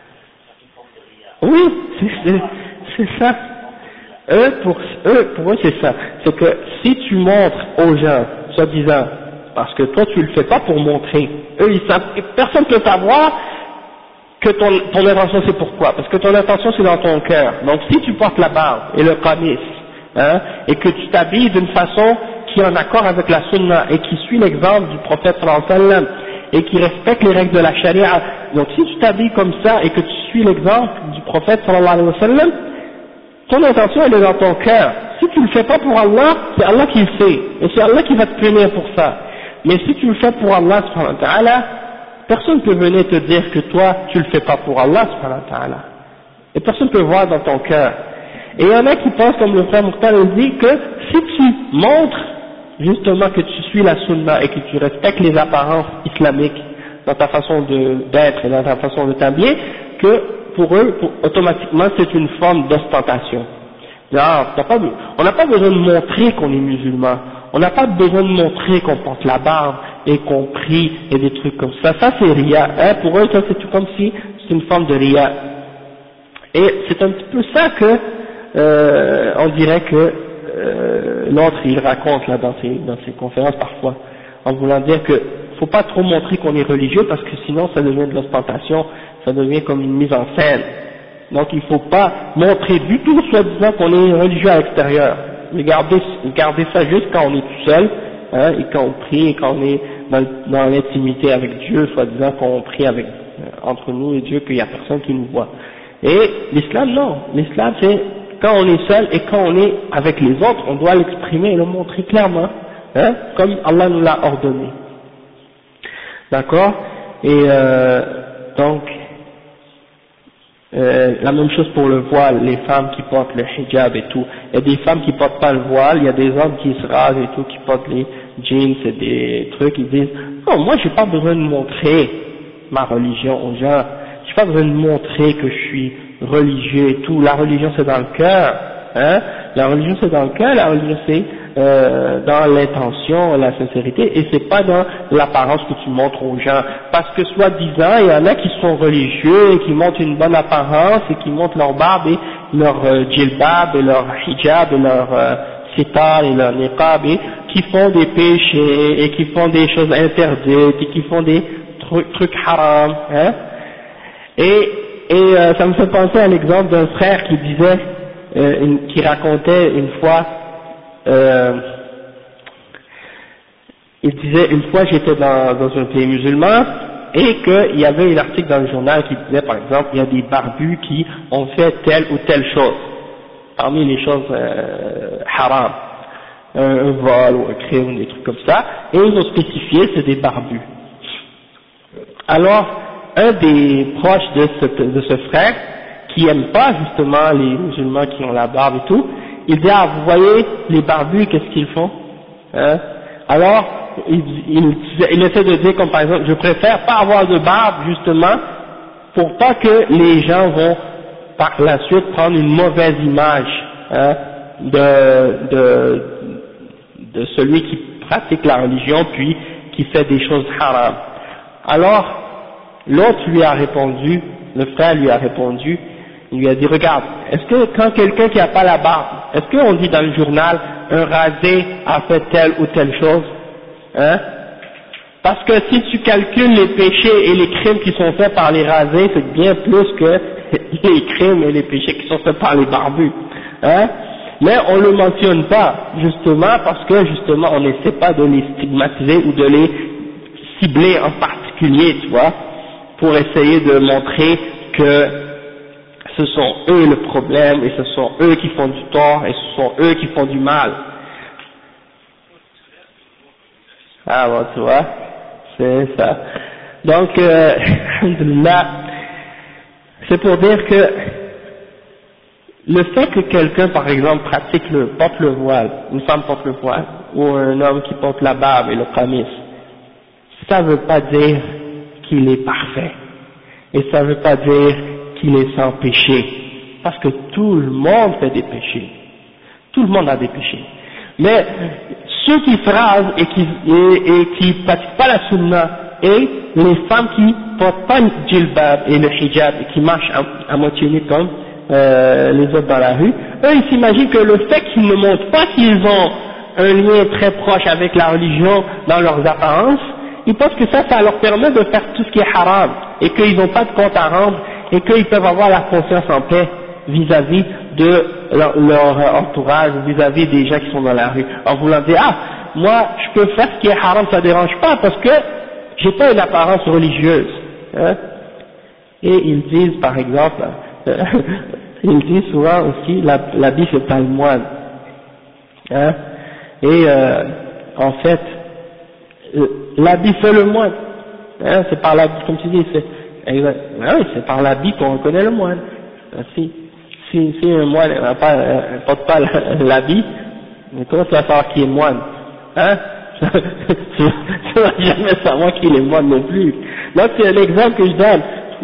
Oui, c'est ça. Pour eux c'est ça, c'est que si tu montres aux gens, soi-disant, parce que toi tu le fais pas pour montrer, eux ils savent, personne ne peut savoir que ton intention c'est pourquoi? Parce que ton intention c'est dans ton cœur. Donc si tu portes la barbe et le qamis, hein, et que tu t'habilles d'une façon qui est en accord avec la sunna et qui suit l'exemple du prophète sallallahu alayhi wa sallam et qui respecte les règles de la charia, donc si tu t'habilles comme ça et que tu suis l'exemple du prophète sallallahu alayhi wa sallam, ton intention elle est dans ton cœur. Si tu le fais pas pour Allah, c'est Allah qui le fait, et c'est Allah qui va te punir pour ça. Mais si tu le fais pour Allah subhanahu wa ta'ala, personne ne peut venir te dire que toi tu le fais pas pour Allah subhanahu wa ta'ala. Et personne ne peut voir dans ton cœur. Et il y en a qui pensent, comme le frère Mokhtar le dit, que si tu montres justement que tu suis la sunna et que tu respectes les apparences islamiques dans ta façon d'être et dans ta façon de t'habiller, que pour eux, automatiquement c'est une forme d'ostentation. On n'a pas besoin de montrer qu'on est musulman, on n'a pas besoin de montrer qu'on porte la barbe et qu'on prie et des trucs comme ça. Ça c'est riya, hein, pour eux ça c'est tout comme si c'est une forme de riya. Et c'est un petit peu ça que on dirait que l'autre il raconte là dans ses conférences parfois, en voulant dire que faut pas trop montrer qu'on est religieux parce que sinon ça devient de l'ostentation, ça devient comme une mise en scène. Donc il faut pas montrer du tout soi-disant qu'on est religieux à l'extérieur. Mais garder ça juste quand on est tout seul, hein, et quand on prie, et quand on est dans l'intimité avec Dieu, soi-disant qu'on prie avec entre nous et Dieu, qu'il y a personne qui nous voit. Et l'islam non, l'islam c'est quand on est seul et quand on est avec les autres, on doit l'exprimer et le montrer clairement, hein, comme Allah nous l'a ordonné. D'accord? Et donc la même chose pour le voile, les femmes qui portent le hijab et tout. Il y a des femmes qui portent pas le voile, il y a des hommes qui se rasent et tout, qui portent les jeans et des trucs, ils disent non, moi j'ai pas besoin de montrer ma religion aux gens, j'ai pas besoin de montrer que je suis religieux et tout, la religion c'est dans le cœur, hein, la religion c'est dans le cœur, la religion c'est dans l'intention, la sincérité, et c'est pas dans l'apparence que tu montres aux gens, parce que soi-disant il y en a qui sont religieux et qui montrent une bonne apparence et qui montrent leur barbe et leur djilbab et leur hijab et leur sitar et leur niqab et qui font des péchés et qui font des choses interdites et qui font des trucs haram, hein, et ça me fait penser à l'exemple d'un frère qui disait, qui racontait une fois, il disait une fois j'étais dans un pays musulman et qu'il y avait un article dans le journal qui disait par exemple il y a des barbus qui ont fait telle ou telle chose, parmi les choses haram, un vol ou un crime, des trucs comme ça, et ils ont spécifié c'est des barbus. Alors un des proches de ce frère qui aime pas justement les musulmans qui ont la barbe et tout, il dit ah vous voyez les barbus qu'est-ce qu'ils font, hein? Alors il essaie de dire comme par exemple je préfère pas avoir de barbe justement pour pas que les gens vont par la suite prendre une mauvaise image, hein, de celui qui pratique la religion puis qui fait des choses haram. Alors l'autre lui a répondu, le frère lui a répondu, il lui a dit regarde, est-ce que quand quelqu'un qui n'a pas la barbe, est-ce qu'on dit dans le journal un rasé a fait telle ou telle chose, hein? Parce que si tu calcules les péchés et les crimes qui sont faits par les rasés, c'est bien plus que les crimes et les péchés qui sont faits par les barbus, hein? Mais on le mentionne pas justement parce que justement on n'essaie pas de les stigmatiser ou de les cibler en particulier, tu vois, pour essayer de montrer que ce sont eux le problème et ce sont eux qui font du tort et ce sont eux qui font du mal. Ah bon, tu vois, c'est ça. Donc, alhamdoulilah, c'est pour dire que le fait que quelqu'un, par exemple, porte le voile, une femme porte le voile, ou un homme qui porte la barbe et le qamis, ça ne veut pas dire qu'il est parfait. Et ça ne veut pas dire qu'il est sans péché. Parce que tout le monde fait des péchés. Tout le monde a des péchés. Mais ceux qui se rasent et qui pratiquent pas la sunna, et les femmes qui portent pas le djilbab et le hijab et qui marchent à moitié nus comme les autres dans la rue, eux ils s'imaginent que le fait qu'ils ne montrent pas qu'ils ont un lien très proche avec la religion dans leurs apparences, ils pensent que ça leur permet de faire tout ce qui est haram. et qu'ils n'ont pas de compte à rendre et qu'ils peuvent avoir la conscience en paix vis-à-vis de leur entourage, vis-à-vis des gens qui sont dans la rue, en voulant dire moi je peux faire ce qui est haram, ça dérange pas parce que j'ai pas une apparence religieuse, hein. Et ils disent par exemple ils disent souvent aussi l'habit c'est pas le moine, hein. Et en fait l'habit fait le moine, hein, c'est par l'habit, comme tu dis, c'est par l'habit qu'on reconnaît le moine. Si un moine ne porte pas l'habit, mais comment tu vas savoir qui est moine, hein? Tu vas jamais savoir qui est moine non plus. Donc c'est un exemple que je donne.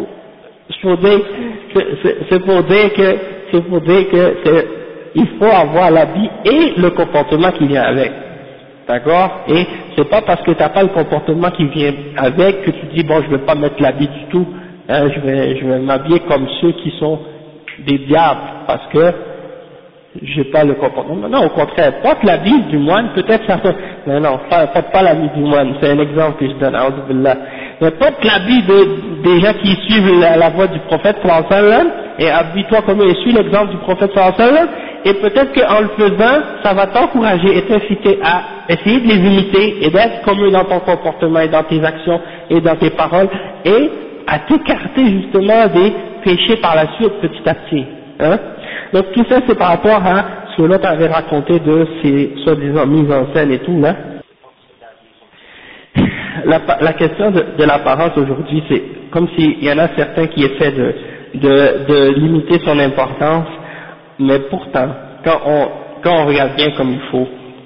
C'est pour dire que il faut avoir l'habit et le comportement qui vient avec. D'accord? Et c'est pas parce que tu n'as pas le comportement qui vient avec que tu dis bon je vais pas mettre l'habit du tout, hein, je vais m'habiller comme ceux qui sont des diables parce que j'ai pas le comportement. Non, au contraire, porte l'habit du moine, peut-être ça fait, mais non, porte pas l'habit du moine, c'est un exemple que je donne, a'udhu-billah. Mais porte l'habit des gens qui suivent la voie du prophète sallallahu alayhi wa sallam, et habille-toi comme eux, et suis l'exemple du prophète sallallahu alayhi wa sallam, et peut-être qu'en le faisant, ça va t'encourager et t'inciter à essayer de les imiter, et d'être comme eux dans ton comportement, et dans tes actions, et dans tes paroles, et à t'écarter justement des péchés par la suite, petit à petit, hein. Donc tout ça c'est par rapport à ce que l'autre avait raconté de ces soi-disant mises en scène et tout là. La question de l'apparence aujourd'hui, c'est comme s'il y en a certains qui essaient de limiter son importance, mais pourtant quand on regarde bien comme il faut,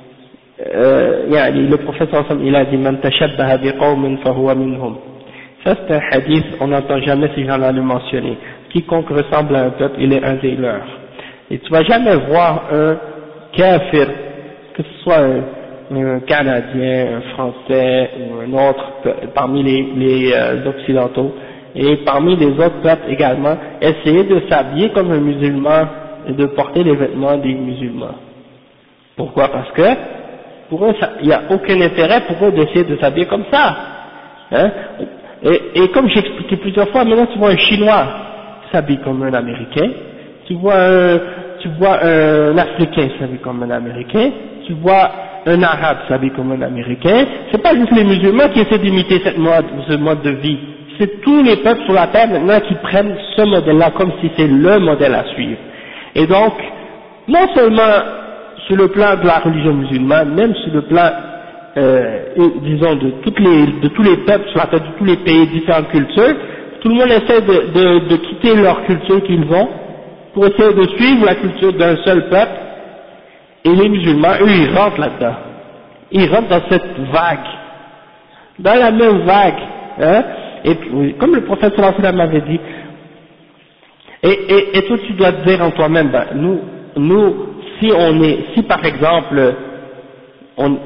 le prophète il a dit man tashabbaha biqawmin fahuwa minhum. Ça c'est un hadith, on n'entend jamais ces gens-là le mentionner. Quiconque ressemble à un peuple, il est un des leurs. Et tu vas jamais voir un kafir, que ce soit un Canadien, un Français ou un autre parmi les Occidentaux et parmi les autres peuples également, essayer de s'habiller comme un musulman et de porter les vêtements des musulmans. Pourquoi? Parce que pour eux, il n'y a aucun intérêt pour eux d'essayer de s'habiller comme ça. Hein? Et comme j'ai expliqué plusieurs fois, maintenant tu vois un Chinois s'habille comme un Américain, tu vois un Africain s'habille comme un Américain, tu vois un Arabe s'habille comme un Américain. C'est pas juste les musulmans qui essaient d'imiter ce mode de vie, c'est tous les peuples sur la terre maintenant qui prennent ce modèle-là comme si c'est le modèle à suivre. Et donc, non seulement sur le plan de la religion musulmane, même sur le plan disons de tous les peuples sur la terre, de tous les pays, différentes cultures, tout le monde essaie de quitter leur culture qu'ils ont pour essayer de suivre la culture d'un seul peuple, et les musulmans, eux, ils rentrent là-dedans. Ils rentrent dans cette vague, dans la même vague, hein, et puis, comme le prophète sallallahu alayhi wa sallam avait dit, et toi tu dois te dire en toi-même, ben, nous, si par exemple, on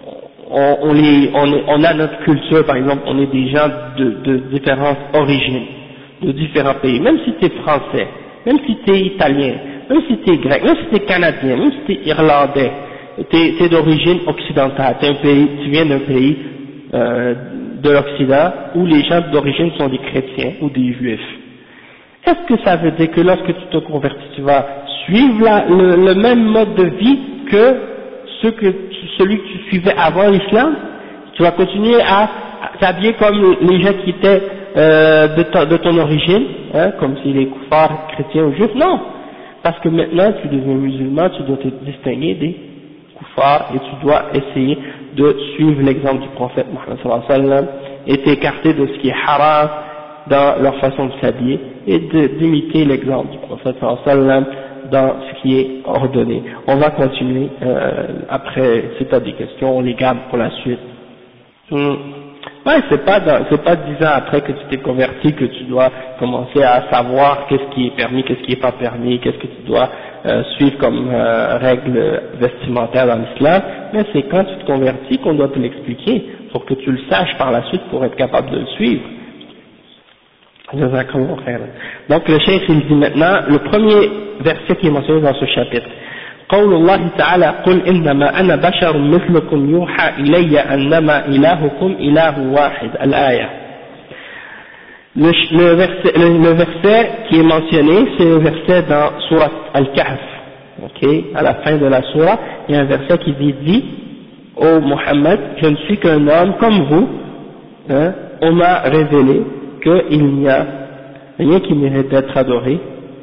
a notre culture, par exemple, on est des gens de différentes origines, de différents pays, même si tu es français, même si tu es italien, même si tu es grec, même si tu es canadien, même si tu es irlandais, tu es d'origine occidentale, tu viens d'un pays de l'Occident où les gens d'origine sont des chrétiens ou des juifs. Est-ce que ça veut dire que lorsque tu te convertis, tu vas suivre le même mode de vie que celui que tu suivais avant l'islam? Tu vas continuer à t'habiller comme les gens qui étaient de ton origine, hein, comme si les koufars, chrétiens ou juifs? Non, parce que maintenant tu deviens musulman, tu dois te distinguer des koufars et tu dois essayer de suivre l'exemple du prophète Muhammad sallallahu alayhi wa sallam et t'écarter de ce qui est haram dans leur façon de s'habiller et d'imiter l'exemple du prophète sallallahu alayhi wa sallam dans ce qui est ordonné. On va continuer après, si tu as des questions, on les garde pour la suite. Ouais, c'est pas 10 ans après que tu t'es converti que tu dois commencer à savoir qu'est-ce qui est permis, qu'est-ce qui est pas permis, qu'est-ce que tu dois suivre comme règle vestimentaire dans l'islam, mais c'est quand tu te convertis qu'on doit te l'expliquer pour que tu le saches par la suite pour être capable de le suivre. Donc le cheikh il dit maintenant le premier verset qui est mentionné dans ce chapitre. قول الله تعالى قل إنما أنا بشر مثلكم يوحى إلي أنما إلهكم إله واحد الآية. le verset qui est mentionné, c'est le verset dans Surat Al-Kahf. Ok, à la fin de la Surah, il y a un verset qui dit ô Mohammed, je ne suis qu'un homme comme vous, hein, on m'a révélé qu'il n'y a rien qui mérite d'être adoré,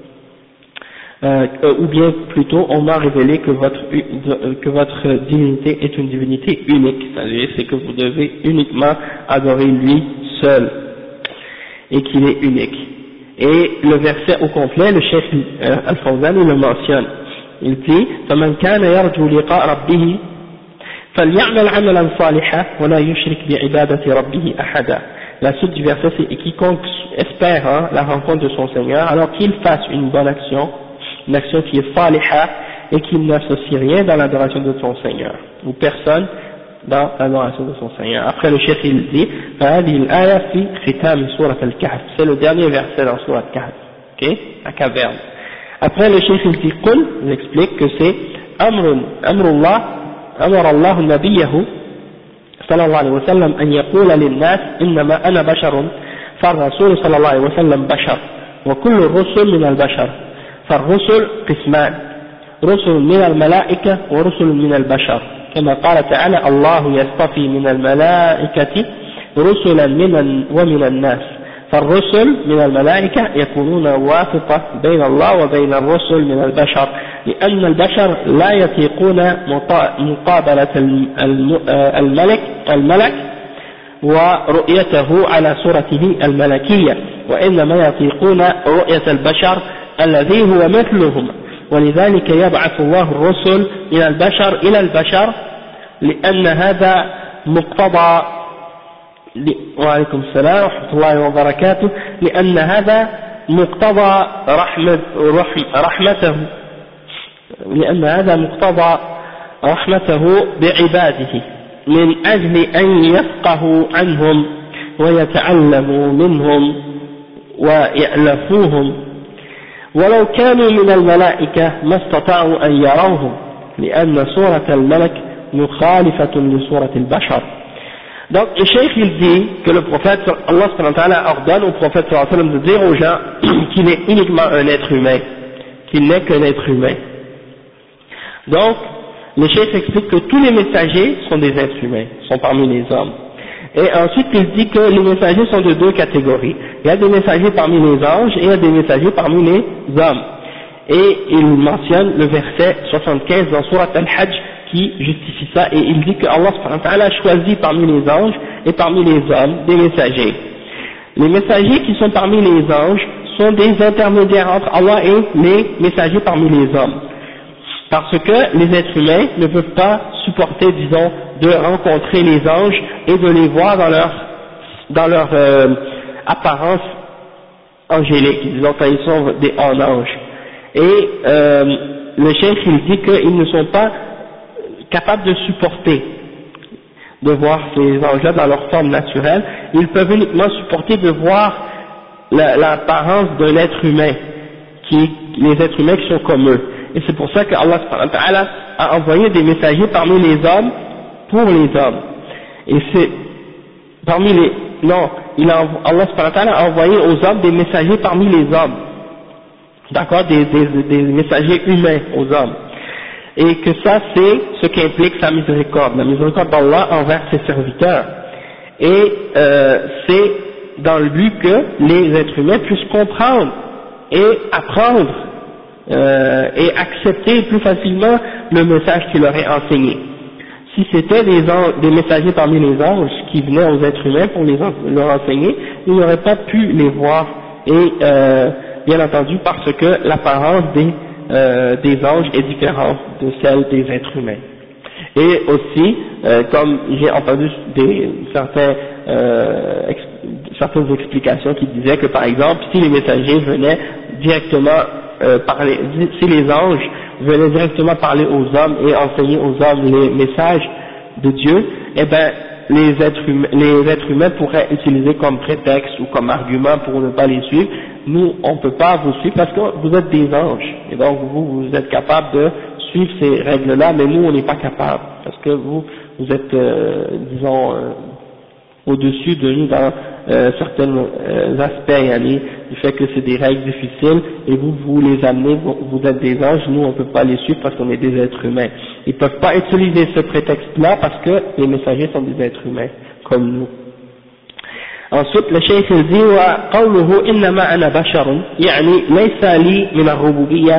ou bien plutôt on m'a révélé que votre divinité est une divinité unique, c'est-à-dire c'est que vous devez uniquement adorer lui seul et qu'il est unique. Et le verset au complet, le Cheikh Al-Fawzan il le mentionne, il dit فَمَنْ كَانَ يَرْجُو لِقَاءَ رَبِّهِ فَلْيَعْمَلْ عَمَلًا صَالِحًا وَلَا يُشْرِكْ بِعِبَادَةِ رَبِّهِ أَحَدًا. La suite du verset c'est et quiconque espère la rencontre de son Seigneur, alors qu'il fasse une bonne action, une action qui est saliha et qu'il n'associe rien dans l'adoration de son Seigneur, ou personne dans l'adoration de son Seigneur. Après le Cheikh il dit فَهَذِهِ الْآيَةِ فِي خِتَامِ سورة الكهف, c'est le dernier verset dans Surat Kahf, ok, la caverne. Après le Cheikh il dit قُلْ, il explique que c'est أمر الله نبيه صلى الله عليه وسلم أن يقول للناس إنما أنا بشر فالرسول صلى الله عليه وسلم بشر وكل الرسل من البشر فالرسل قسمان رسل من الملائكة ورسل من البشر كما قال تعالى الله يصطفي من الملائكة رسلا ومن الناس فالرسل من الملائكة يكونون واسطة بين الله وبين الرسل من البشر لأن البشر لا يطيقون مقابلة الملك ورؤيته على صورته الملكية وإنما يطيقون رؤية البشر الذي هو مثلهم ولذلك يبعث الله الرسل من البشر إلى البشر لأن هذا مقتضى وعليكم السلام ورحمة الله وبركاته لأن هذا مقتضى رحمته لأن هذا مقتضى رحمته بعباده من أجل أن يفقهوا عنهم ويتعلموا منهم ويألفوهم ولو كانوا من الملائكة ما استطاعوا أن يروهم لأن صورة الملك مخالفة لصورة البشر. Donc le cheikh il dit que le prophète Allah subhanahu wa ta'ala ordonne au prophète sallallahu alayhi wa sallam de dire aux gens qu'il est uniquement un être humain, qu'il n'est qu'un être humain. Donc le cheikh explique que tous les messagers sont des êtres humains, sont parmi les hommes. Et ensuite il dit que les messagers sont de deux catégories. Il y a des messagers parmi les anges et il y a des messagers parmi les hommes. Et il mentionne le verset 75 dans Surat Al-Hajj qui justifie ça, et il dit que Allah subhanahu wa ta'ala a choisi parmi les anges et parmi les hommes des messagers. Les messagers qui sont parmi les anges sont des intermédiaires entre Allah et les messagers parmi les hommes. Parce que les êtres humains ne peuvent pas supporter, disons, de rencontrer les anges et de les voir dans leur apparence angélique, disons quand ils sont en anges. Et le cheikh il dit qu'ils ne sont pas capables de supporter de voir ces anges-là dans leur forme naturelle, ils peuvent uniquement supporter de voir l'apparence d'un être humain, les êtres humains qui sont comme eux. Et c'est pour ça que Allah subhanahu wa ta'ala a envoyé des messagers parmi les hommes pour les hommes. Et c'est parmi les... Non, Allah subhanahu wa ta'ala a envoyé aux hommes des messagers parmi les hommes. D'accord, des messagers humains aux hommes. Et que ça c'est ce qu'implique sa miséricorde, la miséricorde d'Allah envers ses serviteurs. Et c'est dans le but que les êtres humains puissent comprendre et apprendre et accepter plus facilement le message qui leur est enseigné. Si c'était des messagers parmi les anges qui venaient aux êtres humains pour leur enseigner, ils n'auraient pas pu les voir, et bien entendu parce que l'apparence des anges est différente de celle des êtres humains. Et aussi, comme j'ai entendu certaines explications qui disaient que par exemple, si les messagers venaient directement si les anges venaient directement parler aux hommes et enseigner aux hommes les messages de Dieu, eh ben les êtres humains pourraient utiliser comme prétexte ou comme argument pour ne pas les suivre. Nous, on ne peut pas vous suivre parce que vous êtes des anges, et donc vous êtes capable de suivre ces règles-là, mais nous, on n'est pas capable, parce que vous êtes, disons, au-dessus de nous dans certains aspects, yani, du fait que c'est des règles difficiles, et vous les amenez, vous êtes des anges, nous on ne peut pas les suivre parce qu'on est des êtres humains. Ils ne peuvent pas utiliser ce prétexte-là parce que les messagers sont des êtres humains, comme nous. Ensuite, le cheikh il dit وقوله إنما أنا بشر يعني ليس لي من الربوبية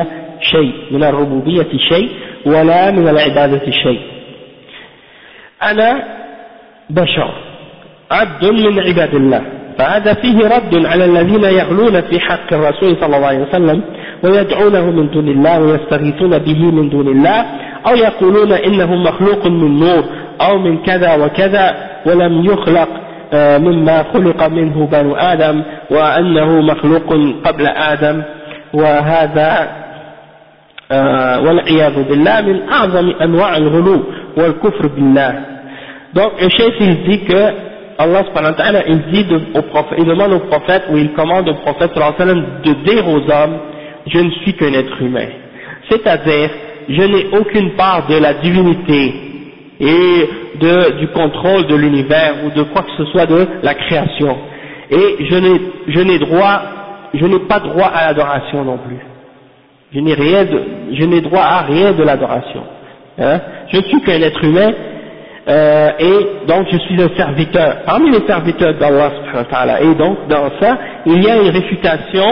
شيء ولا من العبادة شيء. أنا بشر عبد من عباد الله، فهذا فيه رد على الذين يغلون في حق الرسول صلى الله عليه وسلم ويدعونه من دون الله ويستغيثون به من دون الله، أو يقولون إنه مخلوق من نور أو من كذا وكذا ولم يخلق مما خلق منه بنو آدم وأنه مخلوق قبل آدم، وهذا والعياذ بالله من أعظم أنواع الغلو والكفر بالله. Donc le chef il dit que Allah subhanahu wa ta'ala il demande au prophète, ou il commande au prophète sallallahu alayhi wa sallam de dire aux hommes je ne suis qu'un être humain, c'est-à-dire je n'ai aucune part de la divinité et du contrôle de l'univers ou de quoi que ce soit de la création, et je n'ai pas droit à l'adoration non plus, je n'ai droit à rien de l'adoration, hein? Je ne suis qu'un être humain, et donc je suis un serviteur parmi les serviteurs d'Allah subhanahu wa ta'ala, et donc dans ça il y a une réfutation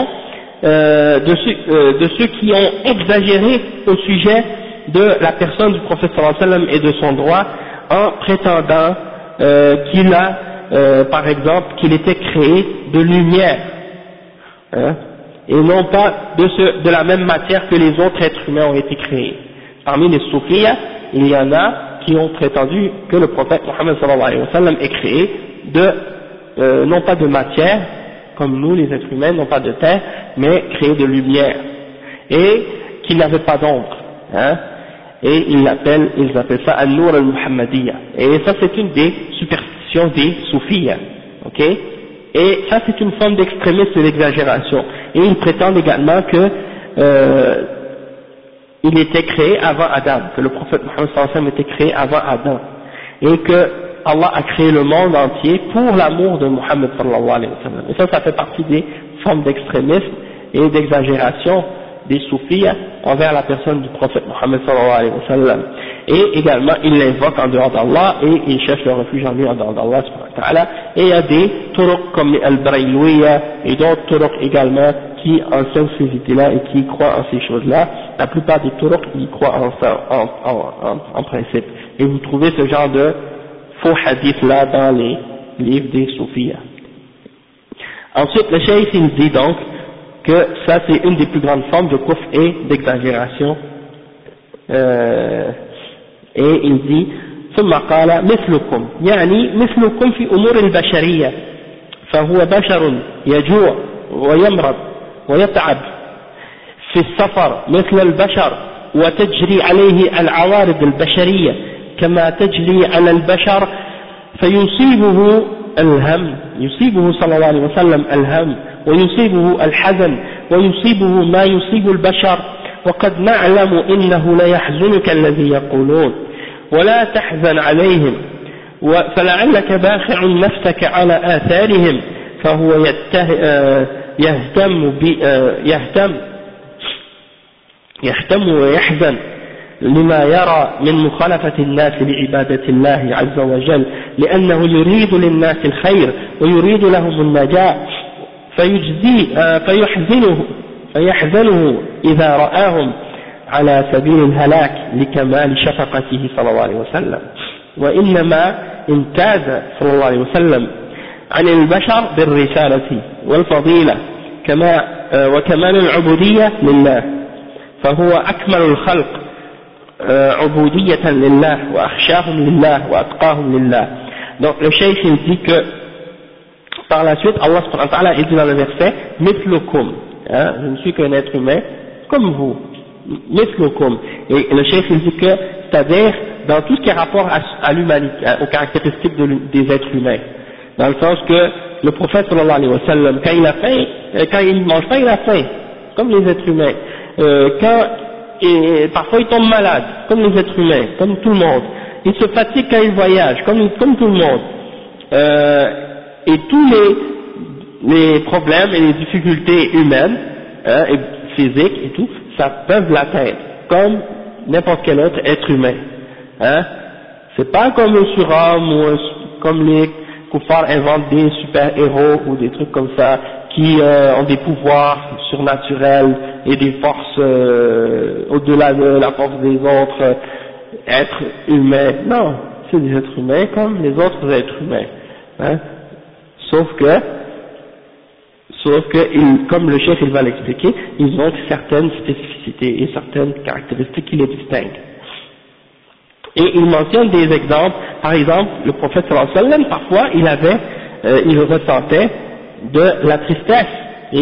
de ceux qui ont exagéré au sujet de la personne du prophète sallallahu alayhi wa sallam et de son droit, en prétendant qu'il a par exemple qu'il était créé de lumière, hein, et non pas de la même matière que les autres êtres humains ont été créés. Parmi les soufiyas, il y en a qui ont prétendu que le prophète Mohammed sallallahu alayhi wa sallam est créé non pas de matière, comme nous les êtres humains, non pas de terre, mais créé de lumière, et qu'il n'avait pas d'ombre, hein, et ils appellent ça An-Nur al-Muhammadiyya, et ça c'est une des superstitions des soufiyas, ok, et ça c'est une forme d'extrémisme et d'exagération, et ils prétendent également que il était créé avant Adam, que le prophète Mohammed sallallahu alayhi wa sallam était créé avant Adam, et que Allah a créé le monde entier pour l'amour de Mohammed sallallahu alayhi wa sallam. Et ça fait partie des formes d'extrémisme et d'exagération des soufis envers la personne du prophète Mohammed sallallahu alayhi wa sallam. Et également, ils l'invoquent en dehors d'Allah et ils cherchent le refuge en lui en dehors d'Allah subhanahu wa ta'ala. Et il y a des turuq comme les al-Baraylouya et d'autres turuq également qui enseignent ces idées-là et qui croient en ces choses-là. La plupart des turuq, ils croient en principe. Et vous trouvez ce genre de faux hadith-là dans les livres des soufis. Ensuite, le cheikh il dit donc que ça c'est une des plus grandes formes de kufr et d'exagération. Et il dit ثم قال مثلكم يعني مثلكم في أمور البشرية فهو بشر يجوع ويمرض ويتعب في السفر مثل البشر وتجري عليه العوارض البشرية كما تجري على البشر فيصيبه الهم، يصيبه صلى الله عليه وسلم الهم ويصيبه الحزن ويصيبه ما يصيب البشر، وقد نعلم إنه ليحزنك الذي يقولون ولا تحزن عليهم فلعلك باخع نفسك على آثارهم، فهو يهتم ويحزن لما يرى من مخالفة الناس لعبادة الله عز وجل، لأنه يريد للناس الخير ويريد لهم النجاة، فيحزنه إذا رآهم على سبيل الهلاك لكمال شفقته صلى الله عليه وسلم. وإنما امتاز صلى الله عليه وسلم عن البشر بالرسالة والفضيلة وكمال العبودية لله، فهو أكمل الخلق عبودية لله وأخشاهم لله وأتقاهم لله. Donc le cheikh il dit que par la suite Allah subhanahu wa ta'ala il dit dans le verset mithlukum, hein, je ne suis qu'un être humain comme vous, mithlukum, et le cheikh il dit que c'est-à-dire dans tout ce qui a rapport à l'humanité, aux caractéristiques des êtres humains, dans le sens que le prophète sallallahu alayhi wa sallam quand il a faim, quand il ne mange pas il a faim comme les êtres humains, et parfois il tombe malade, comme les êtres humains, comme tout le monde. Il se fatigue quand il voyage, comme tout le monde. et tous les problèmes et les difficultés humaines, et physiques et tout, ça peuvent l'atteindre, comme n'importe quel autre être humain. C'est pas comme un surhomme ou comme les kuffars inventent des super-héros ou des trucs comme ça, qui ont des pouvoirs surnaturels et des forces au-delà de la force des autres êtres humains. Non, c'est des êtres humains comme les autres êtres humains. Sauf que comme le chef il va l'expliquer, ils ont certaines spécificités et certaines caractéristiques qui les distinguent. Et il mentionne des exemples. Par exemple, le prophète sallallahu alayhi wa sallam, parfois il ressentait de la tristesse, et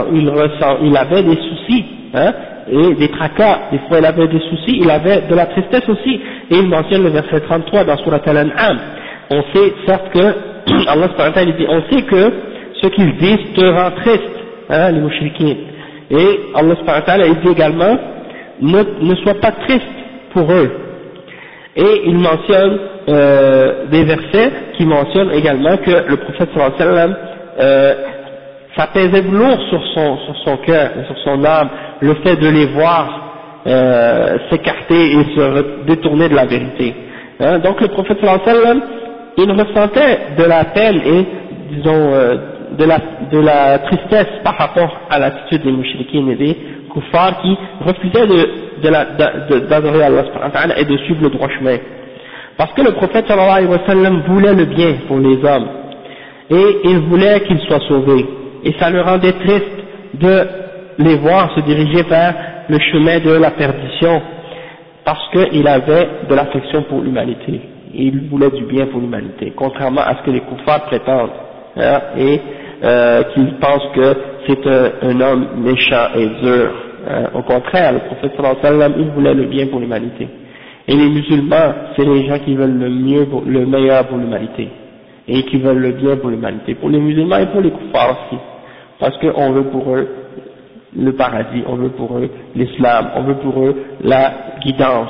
il avait des soucis, et des tracas. Des fois il avait des soucis, il avait de la tristesse aussi. Et il mentionne le verset 33 dans Surat Al-An'am. On sait certes que Allah subhanahu wa ta'ala dit, on sait que ce qu'ils disent te rend triste, les mouchriquins. Et Allah subhanahu wa ta'ala il dit également, ne sois pas triste pour eux. Et il mentionne des versets qui mentionnent également que le prophète sallallahu alayhi wa sallam, ça pesait lourd sur son cœur et sur son âme, le fait de les voir s'écarter et se détourner de la vérité. Donc le prophète sallallahu alayhi wa sallam, il ressentait de la peine et disons de la tristesse par rapport à l'attitude des mouchriquines et des kuffars qui refusaient d'adorer Allah subhanahu wa ta'ala et de suivre le droit chemin. Parce que le prophète sallallahu alayhi wa sallam voulait le bien pour les hommes et il voulait qu'ils soient sauvés, et ça le rendait triste de les voir se diriger vers le chemin de la perdition parce qu'il avait de l'affection pour l'humanité. Il voulait du bien pour l'humanité, contrairement à ce que les kuffars prétendent, et qu'ils pensent que c'est un homme méchant et dur. Au contraire, le prophète sallallahu alayhi wa sallam, il voulait le bien pour l'humanité. Et les musulmans, c'est les gens qui veulent le meilleur pour l'humanité, et qui veulent le bien pour l'humanité, pour les musulmans et pour les kuffars aussi, parce qu'on veut pour eux le paradis, on veut pour eux l'islam, on veut pour eux la guidance.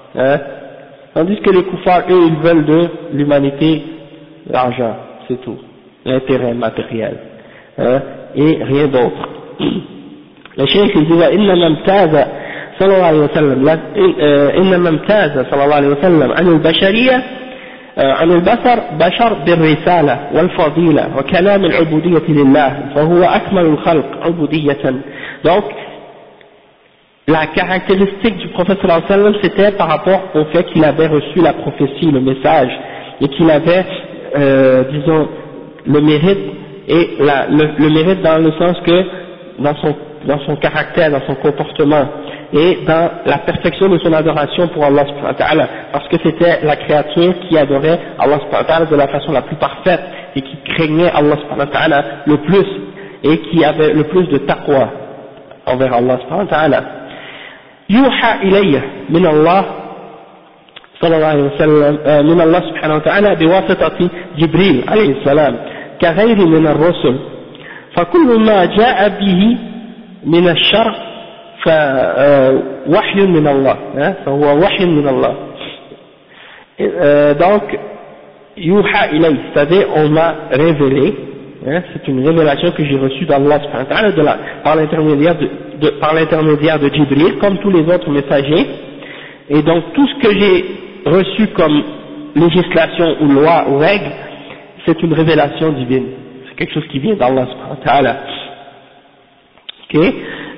Tandis que les kuffars, eux, ils veulent de l'humanité l'argent, c'est tout, l'intérêt matériel, et rien d'autre. Le cheikh il dit إنما امتاز صلى الله عليه وسلم إنما امتاز صلى الله عليه وسلم عن البشرية عن البشر بشر بالرسالة والفضيلة وكلام العبودية لله فهو أكمل الخلق عبودية. Donc la caractéristique du prophète sallallahu alayhi wa sallam, c'était par rapport au fait qu'il avait reçu la prophétie, le message, et qu'il avait disons le mérite, et le mérite dans le sens que dans son caractère, dans son comportement, et dans la perfection de son adoration pour Allah subhanahu wa ta'ala, parce que c'était la créature qui adorait Allah subhanahu wa ta'ala de la façon la plus parfaite, et qui craignait Allah subhanahu wa ta'ala le plus, et qui avait le plus de taqwa envers Allah subhanahu wa ta'ala. Yuha ilayya min Allah sallallahu alayhi wa sallam min Allah subhanahu wa ta'ala biwasitati Jibril alayhi salam كغير من الرسل فكل ما جاء به من الشرع فوحي من الله فهو وحي من الله. Donc yuha ilay, c'est-à-dire on m'a révélé, c'est une révélation que j'ai reçue d'Allah subhanahu wa ta'ala par l'intermédiaire de Jibril, comme tous les autres messagers. Et donc tout ce que j'ai reçu comme législation ou loi ou règle, c'est une révélation divine, c'est quelque chose qui vient d'Allah subhanahu wa ta'ala. Ok,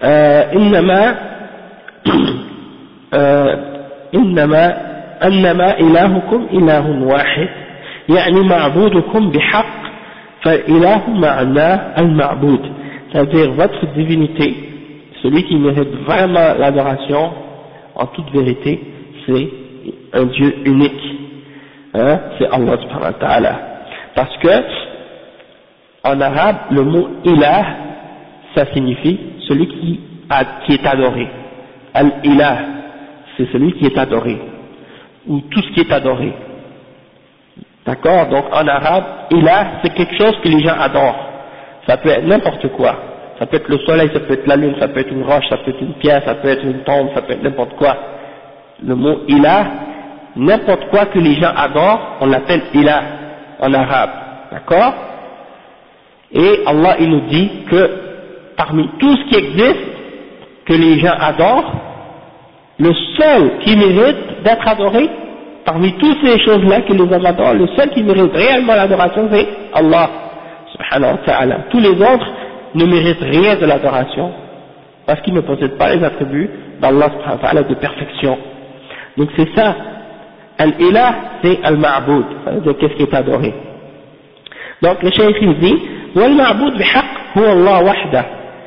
إنما إلهكم إله واحد يعني معبودكم بحق فإله معناه المعبود, c'est-à-dire votre divinité, celui qui mérite vraiment l'adoration en toute vérité, c'est un Dieu unique, c'est Allah subhanahu wa ta'ala. Parce que en arabe le mot ilah, ça signifie celui qui est adoré. Al-ilah, c'est celui qui est adoré, ou tout ce qui est adoré. D'accord? Donc en arabe, ilah, c'est quelque chose que les gens adorent. Ça peut être n'importe quoi. Ça peut être le soleil, ça peut être la lune, ça peut être une roche, ça peut être une pierre, ça peut être une tombe, ça peut être n'importe quoi. Le mot ilah, n'importe quoi que les gens adorent, on l'appelle ilah. en arabe, d'accord? Et Allah il nous dit que parmi tout ce qui existe, que les gens adorent, le seul qui mérite d'être adoré, parmi toutes ces choses-là que les hommes adorent, le seul qui mérite réellement l'adoration, c'est Allah subhanahu wa ta'ala. Tous les autres ne méritent rien de l'adoration, parce qu'ils ne possèdent pas les attributs d'Allah subhanahu wa ta'ala de perfection. Donc c'est ça, al-ilah c'est al-ma'boud, c'est-à-dire qu'est-ce qui est adoré. Donc le cheikh il dit, wal-ma'boud bihaq huwa Allah wahda,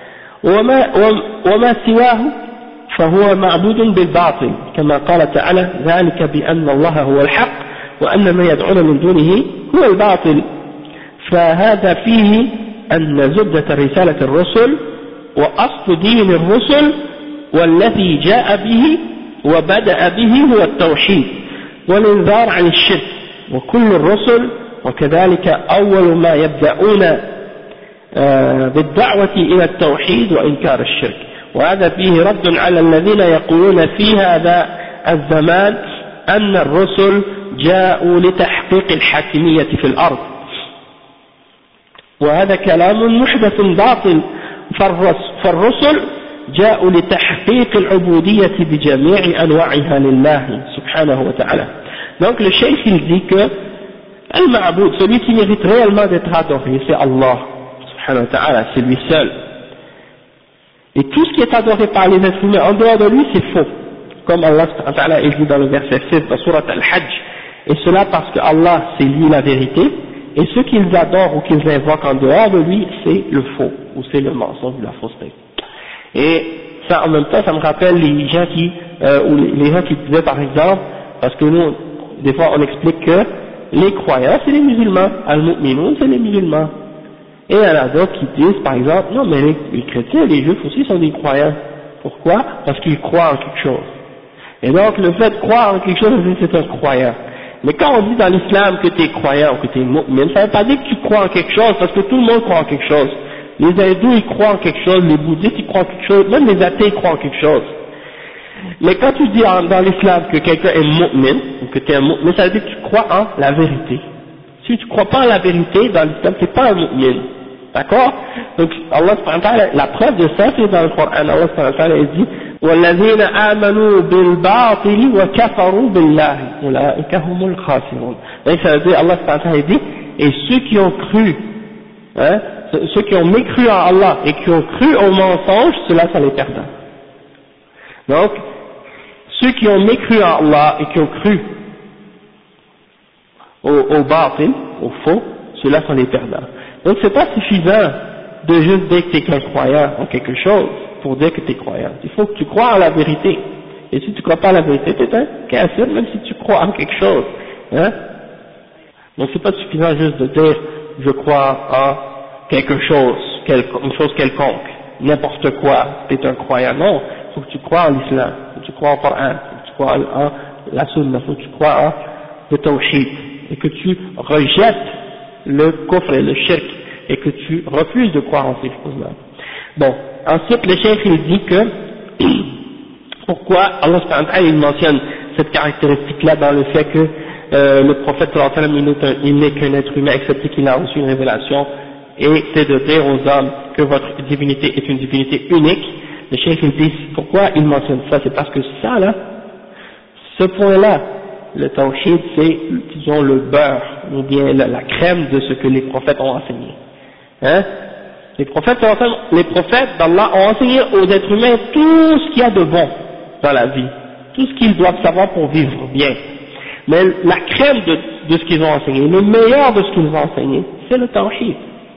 وما سواه فهو معبود بالباطل كما قال تعالى ذلك بأن الله هو الحق وأن ما يدعون من دونه هو الباطل. فهذا فيه أن زبدة رسالة الرسل وأصل دين الرسل والذي جاء به وبدأ به هو التوحيد والإنذار عن الشرك، وكل الرسل وكذلك أول ما يبدأون بالدعوة إلى التوحيد وإنكار الشرك. وهذا فيه رد على الذين يقولون في هذا الزمان أن الرسل جاءوا لتحقيق الحاكمية في الأرض، وهذا كلام محدث باطل، فالرسل جاءوا لتحقيق العبودية بجميع أنواعها لله سبحانه وتعالى. Donc le cheikh il dit que Al-Ma'boud, celui qui mérite réellement d'être adoré, c'est Allah subhanahu wa ta'ala, c'est lui seul. Et tout ce qui est adoré par les êtres humains en dehors de lui, c'est faux. Comme Allah subhanahu wa ta'ala il dit dans le verset 6 de la sourate Al-Hajj, et cela parce que Allah c'est lui la vérité, et ceux qu'ils adorent ou qu'ils invoquent en dehors de lui, c'est le faux, ou c'est le mensonge ou la fausseté. Et ça en même temps, ça me rappelle les gens qui, ou les gens qui disaient par exemple, parce que nous, des fois on explique que les croyants c'est les musulmans, al-mu'minoun c'est les musulmans. Et il y en a d'autres qui disent par exemple, non mais les chrétiens, les juifs aussi sont des croyants. Pourquoi? Parce qu'ils croient en quelque chose. Et donc le fait de croire en quelque chose, c'est un croyant. Mais quand on dit dans l'islam que tu es croyant ou que tu es mu'min, ça ne veut pas dire que tu crois en quelque chose, parce que tout le monde croit en quelque chose. Les hindous ils croient en quelque chose, les bouddhistes ils croient en quelque chose, même les athées ils croient en quelque chose. Mais quand tu dis dans l'islam que quelqu'un est mu'min, ou que tu es un mu'min, ça veut dire que tu crois en la vérité. Si tu ne crois pas en la vérité, dans l'islam, tu n'es pas un mu'min. D'accord? Donc Allah subhanahu wa ta'ala, la preuve de ça c'est dans le Coran. Allah subhanahu wa ta'ala il dit وَالَّذِينَ آمَنُوا بِالْبَاطِلِ وَكَفَرُوا بِاللَّهِ أُولَٰئِكَ هُمُ الْخَاسِرُونَ. Donc ça veut dire, Allah subhanahu wa ta'ala dit, et ceux qui ont cru, hein, ceux qui ont mécru en Allah et qui ont cru au mensonge, ceux-là sont les perdants. Donc, ceux qui ont mécru en Allah et qui ont cru au bâtil, au faux, ceux-là sont les perdants. Donc c'est pas suffisant de juste dire que tu es qu'un croyant en quelque chose pour dire que tu es croyant. Il faut que tu crois en la vérité. Et si tu ne crois pas en la vérité, tu es un kafir, même si tu crois en quelque chose. Hein? Donc c'est pas suffisant juste de dire je crois en quelque chose, une chose quelconque, n'importe quoi, tu es un croyant. Non, il faut que tu crois en l'islam, il faut que tu crois en Coran, il faut que tu crois en la sunna, il faut que tu crois en le tawhid, et que tu rejettes le kufr et le shirk, et que tu refuses de croire en ces choses-là. Bon, ensuite le cheikh il dit que pourquoi Allah subhanahu wa ta'ala il mentionne cette caractéristique-là dans le fait que le prophète sallallahu alayhi wa sallam il n'est qu'un être humain excepté qu'il a reçu une révélation, et c'est de dire aux hommes que votre divinité est une divinité unique. Le cheikh il dit pourquoi il mentionne ça, c'est parce que ça là, ce point-là, le tawhid c'est disons le beurre ou bien la crème de ce que les prophètes ont enseigné. Hein? Les prophètes d'Allah ont enseigné aux êtres humains tout ce qu'il y a de bon dans la vie, tout ce qu'ils doivent savoir pour vivre bien. Mais la crème de ce qu'ils ont enseigné, le meilleur de ce qu'ils ont enseigné, c'est le tawhid.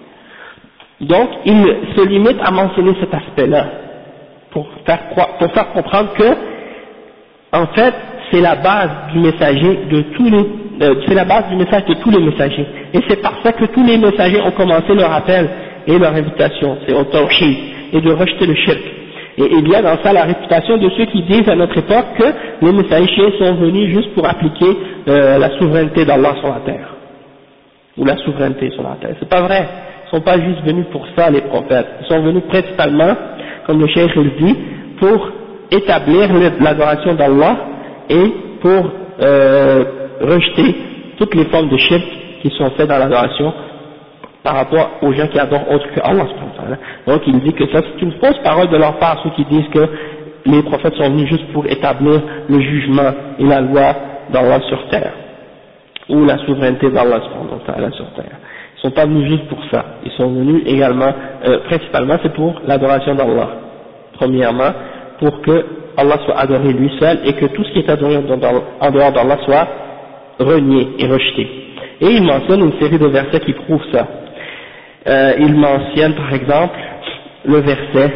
Donc, il se limite à mentionner cet aspect-là pour faire comprendre que, en fait, c'est la base du messager c'est la base du message de tous les messagers. Et c'est par ça que tous les messagers ont commencé leur appel et leur invitation, c'est au tawhid, et de rejeter le shirk. Et il y a dans ça la réputation de ceux qui disent à notre époque que les messagers sont venus juste pour appliquer la souveraineté d'Allah sur la terre, ou la souveraineté sur la terre. C'est pas vrai, ils sont pas juste venus pour ça les prophètes, ils sont venus principalement, comme le cheikh le dit, pour établir l'adoration d'Allah et pour rejeter toutes les formes de shirk qui sont faits dans l'adoration par rapport aux gens qui adorent autre que Allah. Donc il dit que ça c'est une fausse parole de leur part, ceux qui disent que les prophètes sont venus juste pour établir le jugement et la loi d'Allah sur terre, ou la souveraineté d'Allah sur terre. Ils sont pas venus juste pour ça, ils sont venus également, principalement c'est pour l'adoration d'Allah, premièrement, pour que Allah soit adoré lui seul et que tout ce qui est adoré en dehors d'Allah soit renié et rejeté. Et il mentionne une série de versets qui prouvent ça. Il mentionne par exemple le verset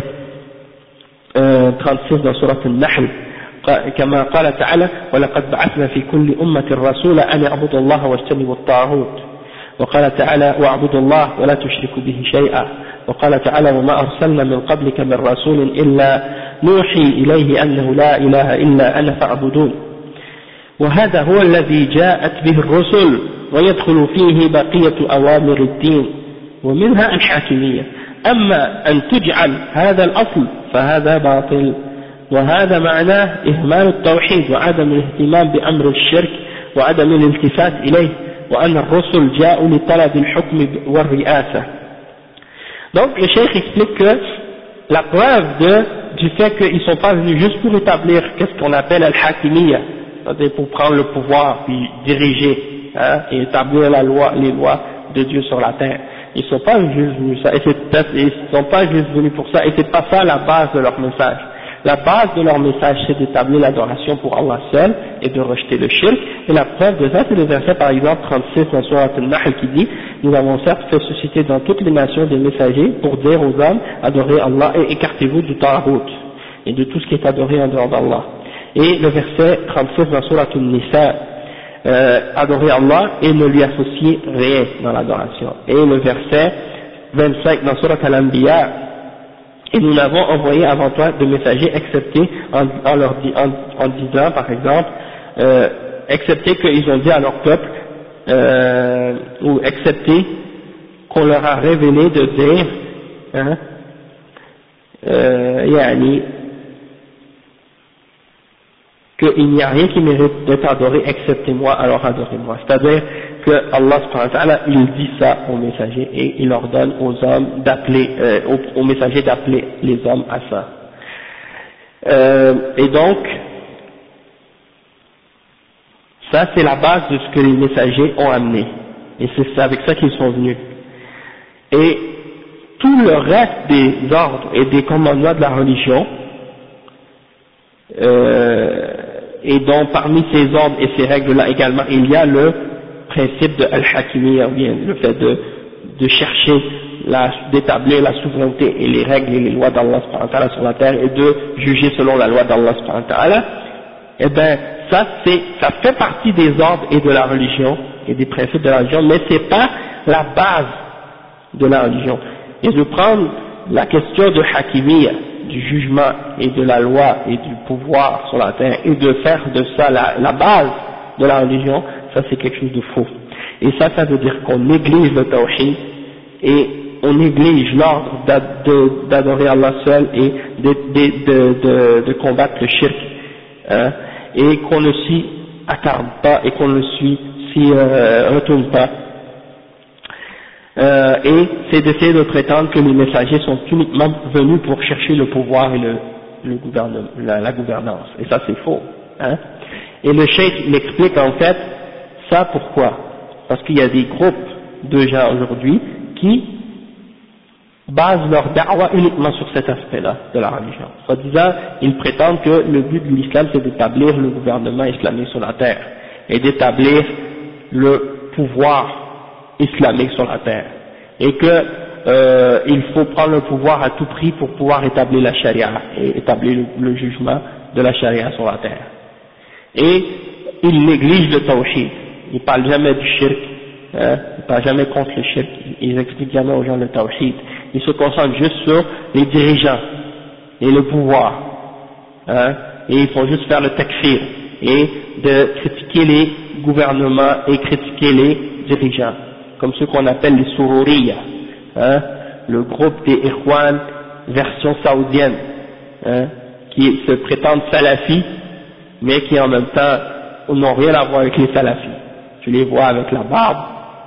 36 dans Surat Al-Nahl, كما قال تعالى ولقد بعثنا في كل أمة رسولا أن اعبدوا الله واجتنبوا الطاغوت وقال تعالى واعبدوا الله ولا تشركوا به شيئا وقال تعالى وما أرسلنا من قبلك من رسول إلا نوحي إليه أنه لا إله إلا أنا فاعبدون وهذا هو الذي جاءت به الرسل ويدخل فيه بقية أوامر الدين ومنها الحاكمية أما أن تجعل هذا الأصل فهذا باطل وهذا معناه إهمال التوحيد وعدم الاهتمام بأمر الشرك وعدم الالتفات إليه وأن الرسل جاءوا لطلب الحكم والرئاسة. Donc le cheikh explique que la preuve du fait qu'ils ne sont pas venus juste pour établir qu'est-ce qu'on appelle al-hakimiyya, c'est-à-dire pour prendre le pouvoir puis diriger et établir les lois de Dieu sur la terre. Ils ne sont pas juste venus ça, ils sont pas juste venus pour ça, et c'est pas ça la base de leur message. La base de leur message c'est d'établir l'adoration pour Allah seul et de rejeter le shirk, et la preuve de ça c'est le verset par exemple 36 dans Surat Al-Nahl qui dit nous avons certes fait susciter dans toutes les nations des messagers pour dire aux hommes adorez Allah et écartez-vous du Taghut et de tout ce qui est adoré en dehors d'Allah. Et le verset 36 dans Surat Al-Nisa, adorer Allah et ne lui associer rien dans l'adoration. Et le verset 25 dans Surat Al-Anbiya, et nous n'avons envoyé avant toi de messagers excepté en disant par exemple, excepté qu'ils ont dit à leur peuple, ou excepté qu'on leur a révélé de dire, qu'il n'y a rien qui mérite d'être adoré excepté moi, alors adorez-moi. C'est-à-dire que Allah subhanahu wa ta'ala, il dit ça aux messagers et il ordonne aux hommes d'appeler, aux messagers d'appeler les hommes à ça. Et donc, ça c'est la base de ce que les messagers ont amené. Et c'est avec ça qu'ils sont venus. Et tout le reste des ordres et des commandements de la religion, et donc parmi ces ordres et ces règles-là également, il y a le principe de al-hakimiyya, le fait de chercher, d'établir la souveraineté et les règles et les lois d'Allah subhanahu wa ta'ala sur la terre et de juger selon la loi d'Allah subhanahu wa ta'ala. Eh bien, ça fait partie des ordres et de la religion et des principes de la religion, mais c'est pas la base de la religion. Et de prendre la question de hakimiyya, du jugement et de la loi et du pouvoir sur la terre et de faire de ça la base de la religion, ça c'est quelque chose de faux. Et ça veut dire qu'on néglige le tawhid et on néglige l'ordre d'adorer Allah seul et de combattre le shirk, et qu'on ne s'y attarde pas et qu'on ne s'y retourne pas. Et c'est d'essayer de prétendre que les messagers sont uniquement venus pour chercher le pouvoir et le gouvernement, la gouvernance. Et ça c'est faux. Et le cheikh il explique en fait ça pourquoi. Parce qu'il y a des groupes de gens aujourd'hui qui basent leur da'wa uniquement sur cet aspect-là de la religion. Soi-disant, ils prétendent que le but de l'islam c'est d'établir le gouvernement islamique sur la terre et d'établir le pouvoir islamique sur la terre, et que il faut prendre le pouvoir à tout prix pour pouvoir établir la charia et établir le jugement de la charia sur la terre. Et ils négligent le tawhid, ils parlent jamais du shirk, ils parlent jamais contre le shirk, ils expliquent jamais aux gens le tawhid, ils se concentrent juste sur les dirigeants et le pouvoir, et ils font juste faire le takfir et de critiquer les gouvernements et critiquer les dirigeants, comme ceux qu'on appelle les Sururiya, le groupe des Ikhwan version saoudienne, qui se prétendent salafis, mais qui en même temps n'ont rien à voir avec les salafis. Tu les vois avec la barbe,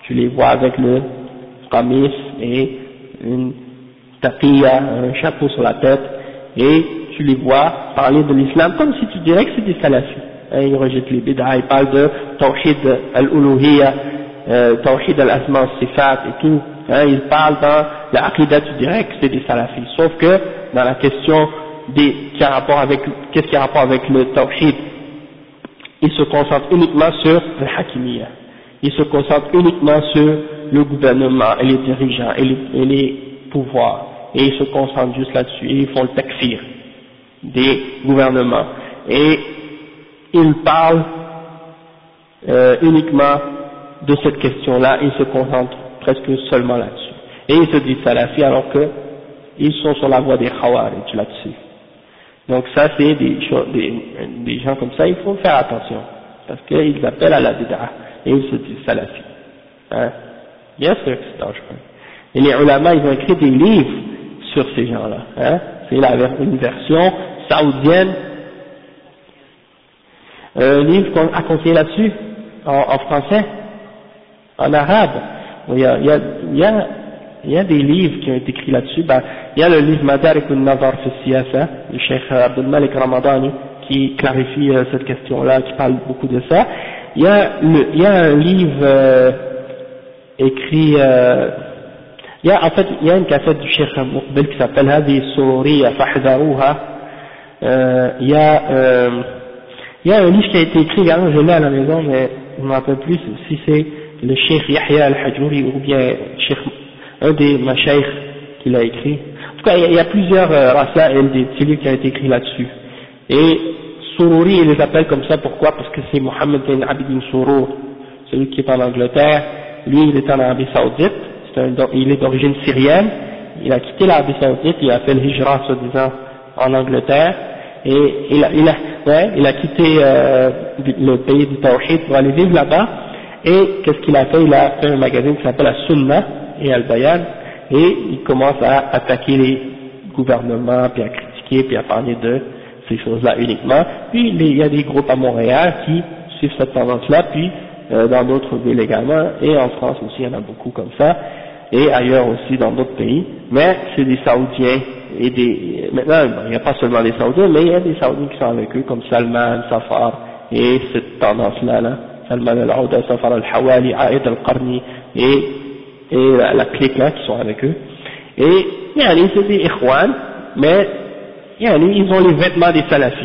tu les vois avec le qamis et une taqiya, un chapeau sur la tête, et tu les vois parler de l'islam comme si tu dirais que c'est des salafis. Ils rejettent les bid'a, ils parlent de tawhid al-uluhiyya, tawhid al-asma al-sifat et tout. Ils parlent dans la aqidah, tu dirais que c'est des salafis. Sauf que dans la question qu'est-ce qui a rapport avec le tawhid, ils se concentrent uniquement sur le hakimiyya. Ils se concentrent uniquement sur le gouvernement et les dirigeants et les pouvoirs. Et ils se concentrent juste là-dessus. Et ils font le takfir des gouvernements. Et ils parlent uniquement de cette question-là. Ils se concentrent presque seulement là-dessus. Et ils se disent salafis alors que ils sont sur la voie des khawarij là-dessus. Donc ça c'est des gens comme ça, il faut faire attention. Parce qu'ils appellent à la bid'a. Et ils se disent salafis. Bien sûr que c'est dangereux. Et les ulama, ils ont écrit des livres sur ces gens-là. C'est une version saoudienne. Un livre qu'on a conseillé là-dessus, en français, en arabe. Il y a des livres qui ont été écrits là-dessus. Il y a le livre Madarik al-Nazar fi Siyasa, du Cheikh Abdul Malik Ramadani, qui clarifie cette question-là, qui parle beaucoup de ça. Il y a un livre écrit, il y a une cassette du Cheikh Muqbil qui s'appelle Hadi Sururiya Fahdarouha. Il y a un livre qui a été écrit, je l'ai à la maison, mais je ne me rappelle plus si c'est le Cheikh Yahya al-Hajuri ou bien un des mashaykh qui l'a écrit. En tout cas, il y a plusieurs rasaïl, des petits livres qui ont été écrits là-dessus. Et Sururi, il les appelle comme ça, pourquoi? Parce que c'est Mohammed bin Abidin Surur, celui qui est en Angleterre. Lui, il est en Arabie Saoudite, il est d'origine syrienne, il a quitté l'Arabie Saoudite, il a fait le hijra, soi-disant, en Angleterre, et il a quitté le pays du Tawhid pour aller vivre là-bas, et qu'est-ce qu'il a fait? Il a fait un magazine qui s'appelle As-Sunnah et Al-Bayan, et il commence à attaquer les gouvernements, puis à critiquer, puis à parler de ces choses-là uniquement. Puis il y a des groupes à Montréal qui suivent cette tendance-là, puis dans d'autres villes également, et en France aussi il y en a beaucoup comme ça, et ailleurs aussi dans d'autres pays, mais c'est des Saoudiens, et maintenant il n'y a pas seulement des Saoudiens, mais il y a des Saoudiens qui sont avec eux, comme Salman, Safar, et cette tendance-là, Salman al-Aouda, Safar al-Hawali, Aïd al-Qarni, et la clique là qui sont avec eux, et c'est des Ikhwan, mais ils ont les vêtements des salafis.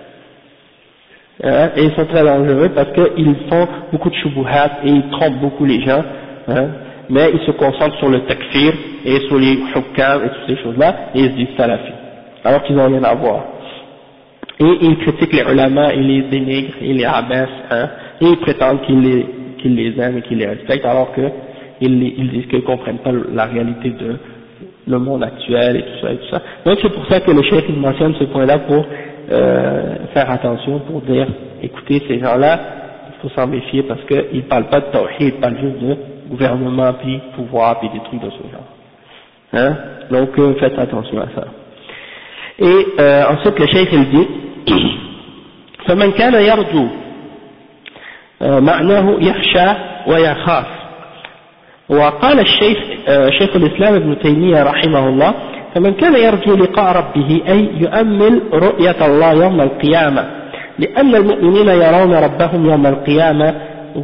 Et ils sont très dangereux parce qu'ils font beaucoup de shubuhat et ils trompent beaucoup les gens, mais ils se concentrent sur le takfir et sur les hukam et toutes ces choses-là, et ils se disent salafis, alors qu'ils n'ont rien à voir. Et ils critiquent les ulama, ils les dénigrent, ils les abaissent, et ils prétendent qu'ils les aiment et qu'ils les respectent, alors qu'ils disent qu'ils ne comprennent pas la réalité de le monde actuel et tout ça. Donc c'est pour ça que le cheikh mentionne ce point-là pour faire attention, pour dire, écoutez, ces gens-là, il faut s'en méfier parce qu'ils ne parlent pas de tawhid, ils parlent juste de gouvernement, puis pouvoir, puis des trucs de ce genre. Donc faites attention à ça. Et ensuite le cheikh il dit فمن كان يرجو معناه يخشى ويخاف. وقال الشيخ شيخ الإسلام ابن تيمية رحمه الله فمن كان يرجو لقاء ربه أي يؤمل رؤية الله يوم القيامة لأن المؤمنين يرون ربهم يوم القيامة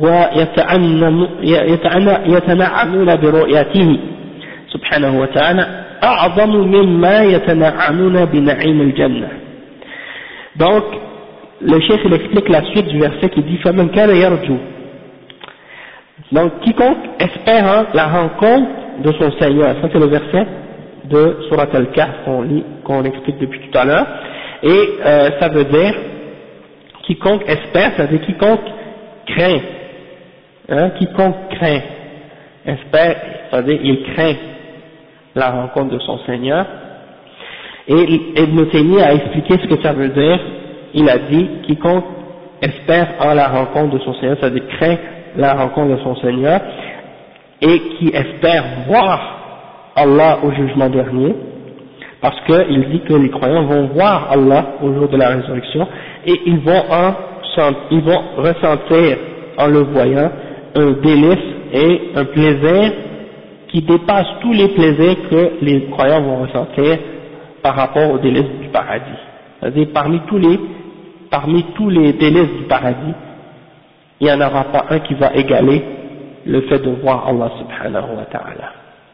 ويتنعمون برؤيته سبحانه وتعالى أعظم مما يتنعمون بنعيم الجنة. Donc le cheikh il explique la suite du verset qui dit فمن كان يرجو. Donc quiconque espère la rencontre de son Seigneur, ça c'est le verset de Surat Al-Kahf qu'on explique depuis tout à l'heure, et ça veut dire quiconque espère, ça veut dire quiconque craint, quiconque craint, espère, ça veut dire il craint la rencontre de son Seigneur. Et Ibn Taymiyyah a expliqué ce que ça veut dire. Il a dit quiconque espère en la rencontre de son Seigneur, ça veut dire craint la rencontre de son Seigneur, et qui espère voir Allah au jugement dernier, parce qu'il dit que les croyants vont voir Allah au jour de la résurrection, et ils vont ressentir en le voyant un délice est un plaisir qui dépasse tous les plaisirs que les croyants vont ressentir par rapport aux délices du paradis. C'est-à-dire parmi tous les délices du paradis, il n'y en aura pas un qui va égaler le fait de voir Allah subhanahu wa ta'ala.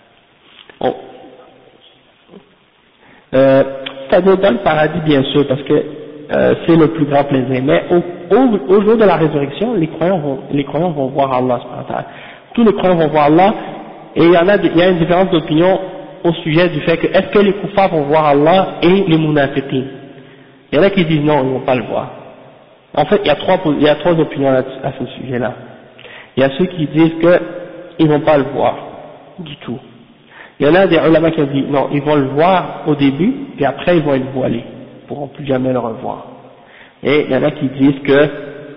C'est-à-dire dans le paradis bien sûr, parce que c'est le plus grand plaisir, mais au jour de la résurrection, les croyants vont voir Allah subhanahu wa ta'ala. Tous les croyants vont voir Allah, et il y a une différence d'opinion au sujet du fait que est-ce que les kuffars vont voir Allah et les munafiqin. Il y en a qui disent non, ils ne vont pas le voir. En fait, il y a trois opinions à ce sujet-là. Il y a ceux qui disent qu'ils ne vont pas le voir du tout. Il y en a des ulama qui ont dit non, ils vont le voir au début, puis après ils vont être voilés, ils ne pourront plus jamais le revoir. Et il y en a qui disent que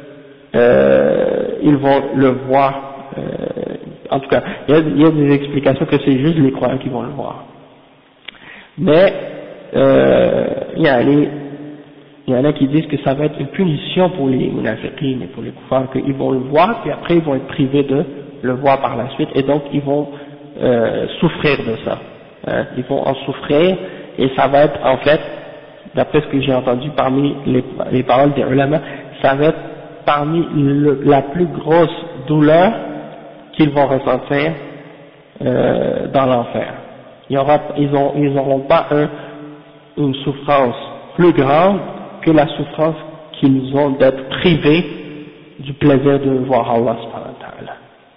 ils vont le voir. En tout cas, il y a des explications que c'est juste les croyants qui vont le voir. Mais il y en a qui disent que ça va être une punition pour les munafiqin et pour les kuffars, qu'ils vont le voir, puis après ils vont être privés de le voir par la suite, et donc ils vont souffrir de ça. Ils vont en souffrir, et ça va être en fait, d'après ce que j'ai entendu parmi les paroles des ulama, ça va être parmi la plus grosse douleur qu'ils vont ressentir dans l'enfer. Ils n'auront pas une souffrance plus grande que la souffrance qu'ils ont d'être privés du plaisir de voir Allah subhanahu wa ta'ala.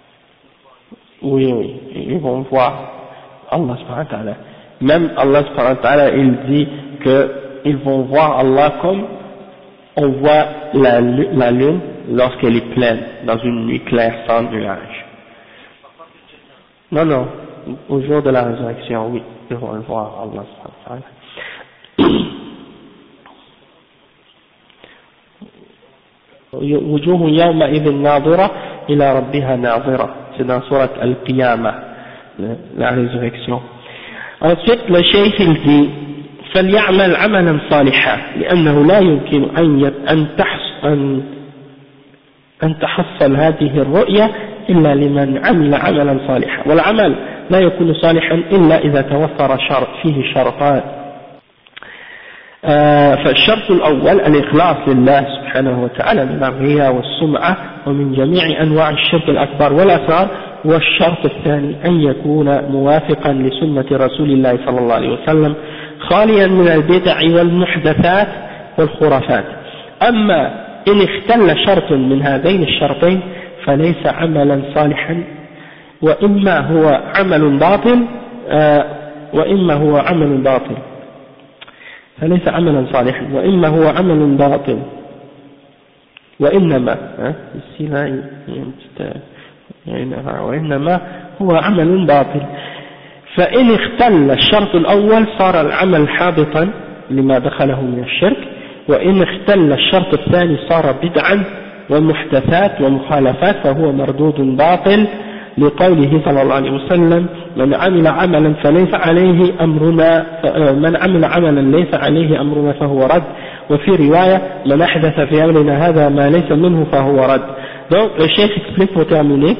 Oui, ils vont voir Allah subhanahu wa ta'ala. Même Allah subhanahu wa ta'ala, il dit qu'ils vont voir Allah comme on voit la lune lorsqu'elle est pleine, dans une nuit claire sans nuages. Non, au jour de la résurrection, oui, ils vont le voir Allah subhanahu wa ta'ala. وجوه يومئذ ناظرة إلى ربها ناظرة, c'est dans sourate Al-Qiyamah, la résurrection. Ensuite le cheikh il dit فليعمل عملا صالحا لأنه لا يمكن أن تحصل هذه الرؤية إلا لمن عمل عملا صالحا, والعمل لا يكون صالحا إلا إذا توفر فيه شرطان. فالشرط الأول الإخلاص لله سبحانه وتعالى من الرياء والسمعة ومن جميع أنواع الشرك الأكبر والأصغر, والشرط الثاني أن يكون موافقا لسنة رسول الله صلى الله عليه وسلم خاليا من البدع والمحدثات والخرافات. أما إن اختل شرط من هذين الشرطين فليس عملا صالحا وإما هو عمل باطل فليس عملا صالحا وإما هو عمل باطل وإنما هو عمل باطل. فإن اختل الشرط الأول صار العمل حابطا لما دخله من الشرك, وإن اختل الشرط الثاني صار بدعا ومحدثات ومخالفات فهو مردود باطل, لقوله صلى الله عليه وسلم من عمل عملا ليس عليه أمرنا فهو رد, وفي رواية من أحدث في أمرنا هذا ما ليس منه فهو رد. Donc le chef explique pour terminer,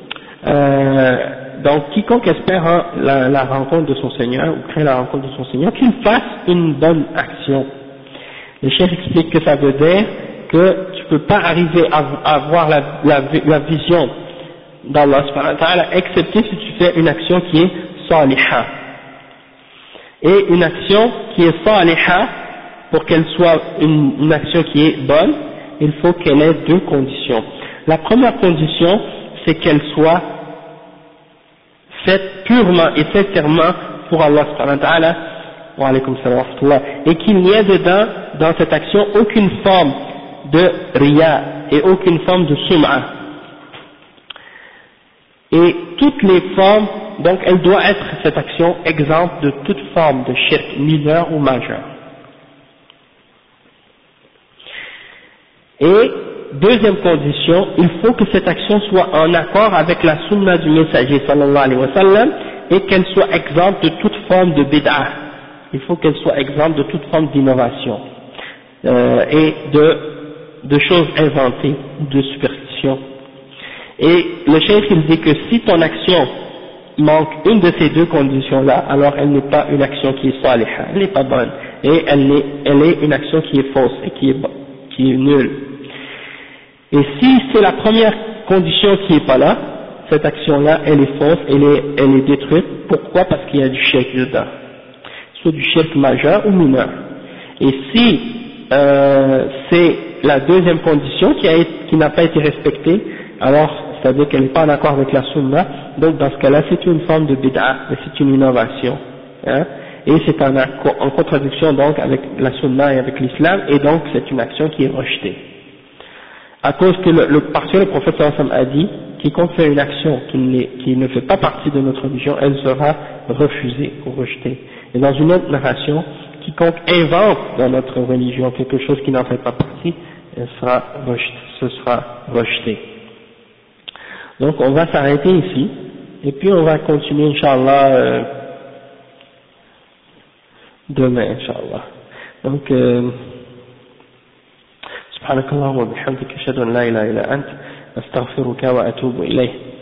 donc quiconque espère la rencontre de son Seigneur ou craint la rencontre de son Seigneur, qu'il fasse une bonne action. Le chef explique que ça veut dire que tu peux pas arriver à voir la vision d'Allah subhanahu wa ta'ala excepté si tu fais une action qui est saliha. Et une action qui est saliha, pour qu'elle soit une action qui est bonne, il faut qu'elle ait deux conditions. La première condition, c'est qu'elle soit faite purement et sincèrement pour Allah subhanahu wa ta'ala, wa alaykum salam wa rahmatullah, et qu'il n'y ait dedans, dans cette action, aucune forme de riya et aucune forme de sum'a. Et toutes les formes, donc elle doit être, cette action, exempte de toute forme de shirk mineur ou majeur. Et deuxième condition, il faut que cette action soit en accord avec la sunna du messager sallallahu alayhi wa sallam et qu'elle soit exempte de toute forme de bid'ah. Il faut qu'elle soit exempte de toute forme d'innovation et de choses inventées ou de superstition. Et le cheikh il dit que si ton action manque une de ces deux conditions-là, alors elle n'est pas une action qui est saliha, elle n'est pas bonne, et elle est une action qui est fausse et qui est nulle. Et si c'est la première condition qui n'est pas là, cette action-là, elle est fausse, elle est détruite. Pourquoi? Parce qu'il y a du shirk dedans, soit du shirk majeur ou mineur. Et si c'est la deuxième condition qui n'a pas été respectée, alors c'est-à-dire qu'elle n'est pas en accord avec la sunna, donc dans ce cas-là c'est une forme de bid'a, mais c'est une innovation, hein, et c'est en contradiction donc avec la sunna et avec l'islam, et donc c'est une action qui est rejetée. À cause que parce que le prophète sallallahu alayhi wa sallam a dit, quiconque fait une action qui ne fait pas partie de notre religion, elle sera refusée ou rejetée. Et dans une autre narration, quiconque invente dans notre religion quelque chose qui n'en fait pas partie, ce sera rejeté. Donc on va s'arrêter ici, et puis on va continuer Inch'Allah demain Inch'Allah. Donc سبحانك اللهم وبحمدك أشهد أن لا إله إلا أنت أستغفرك وأتوب إليه.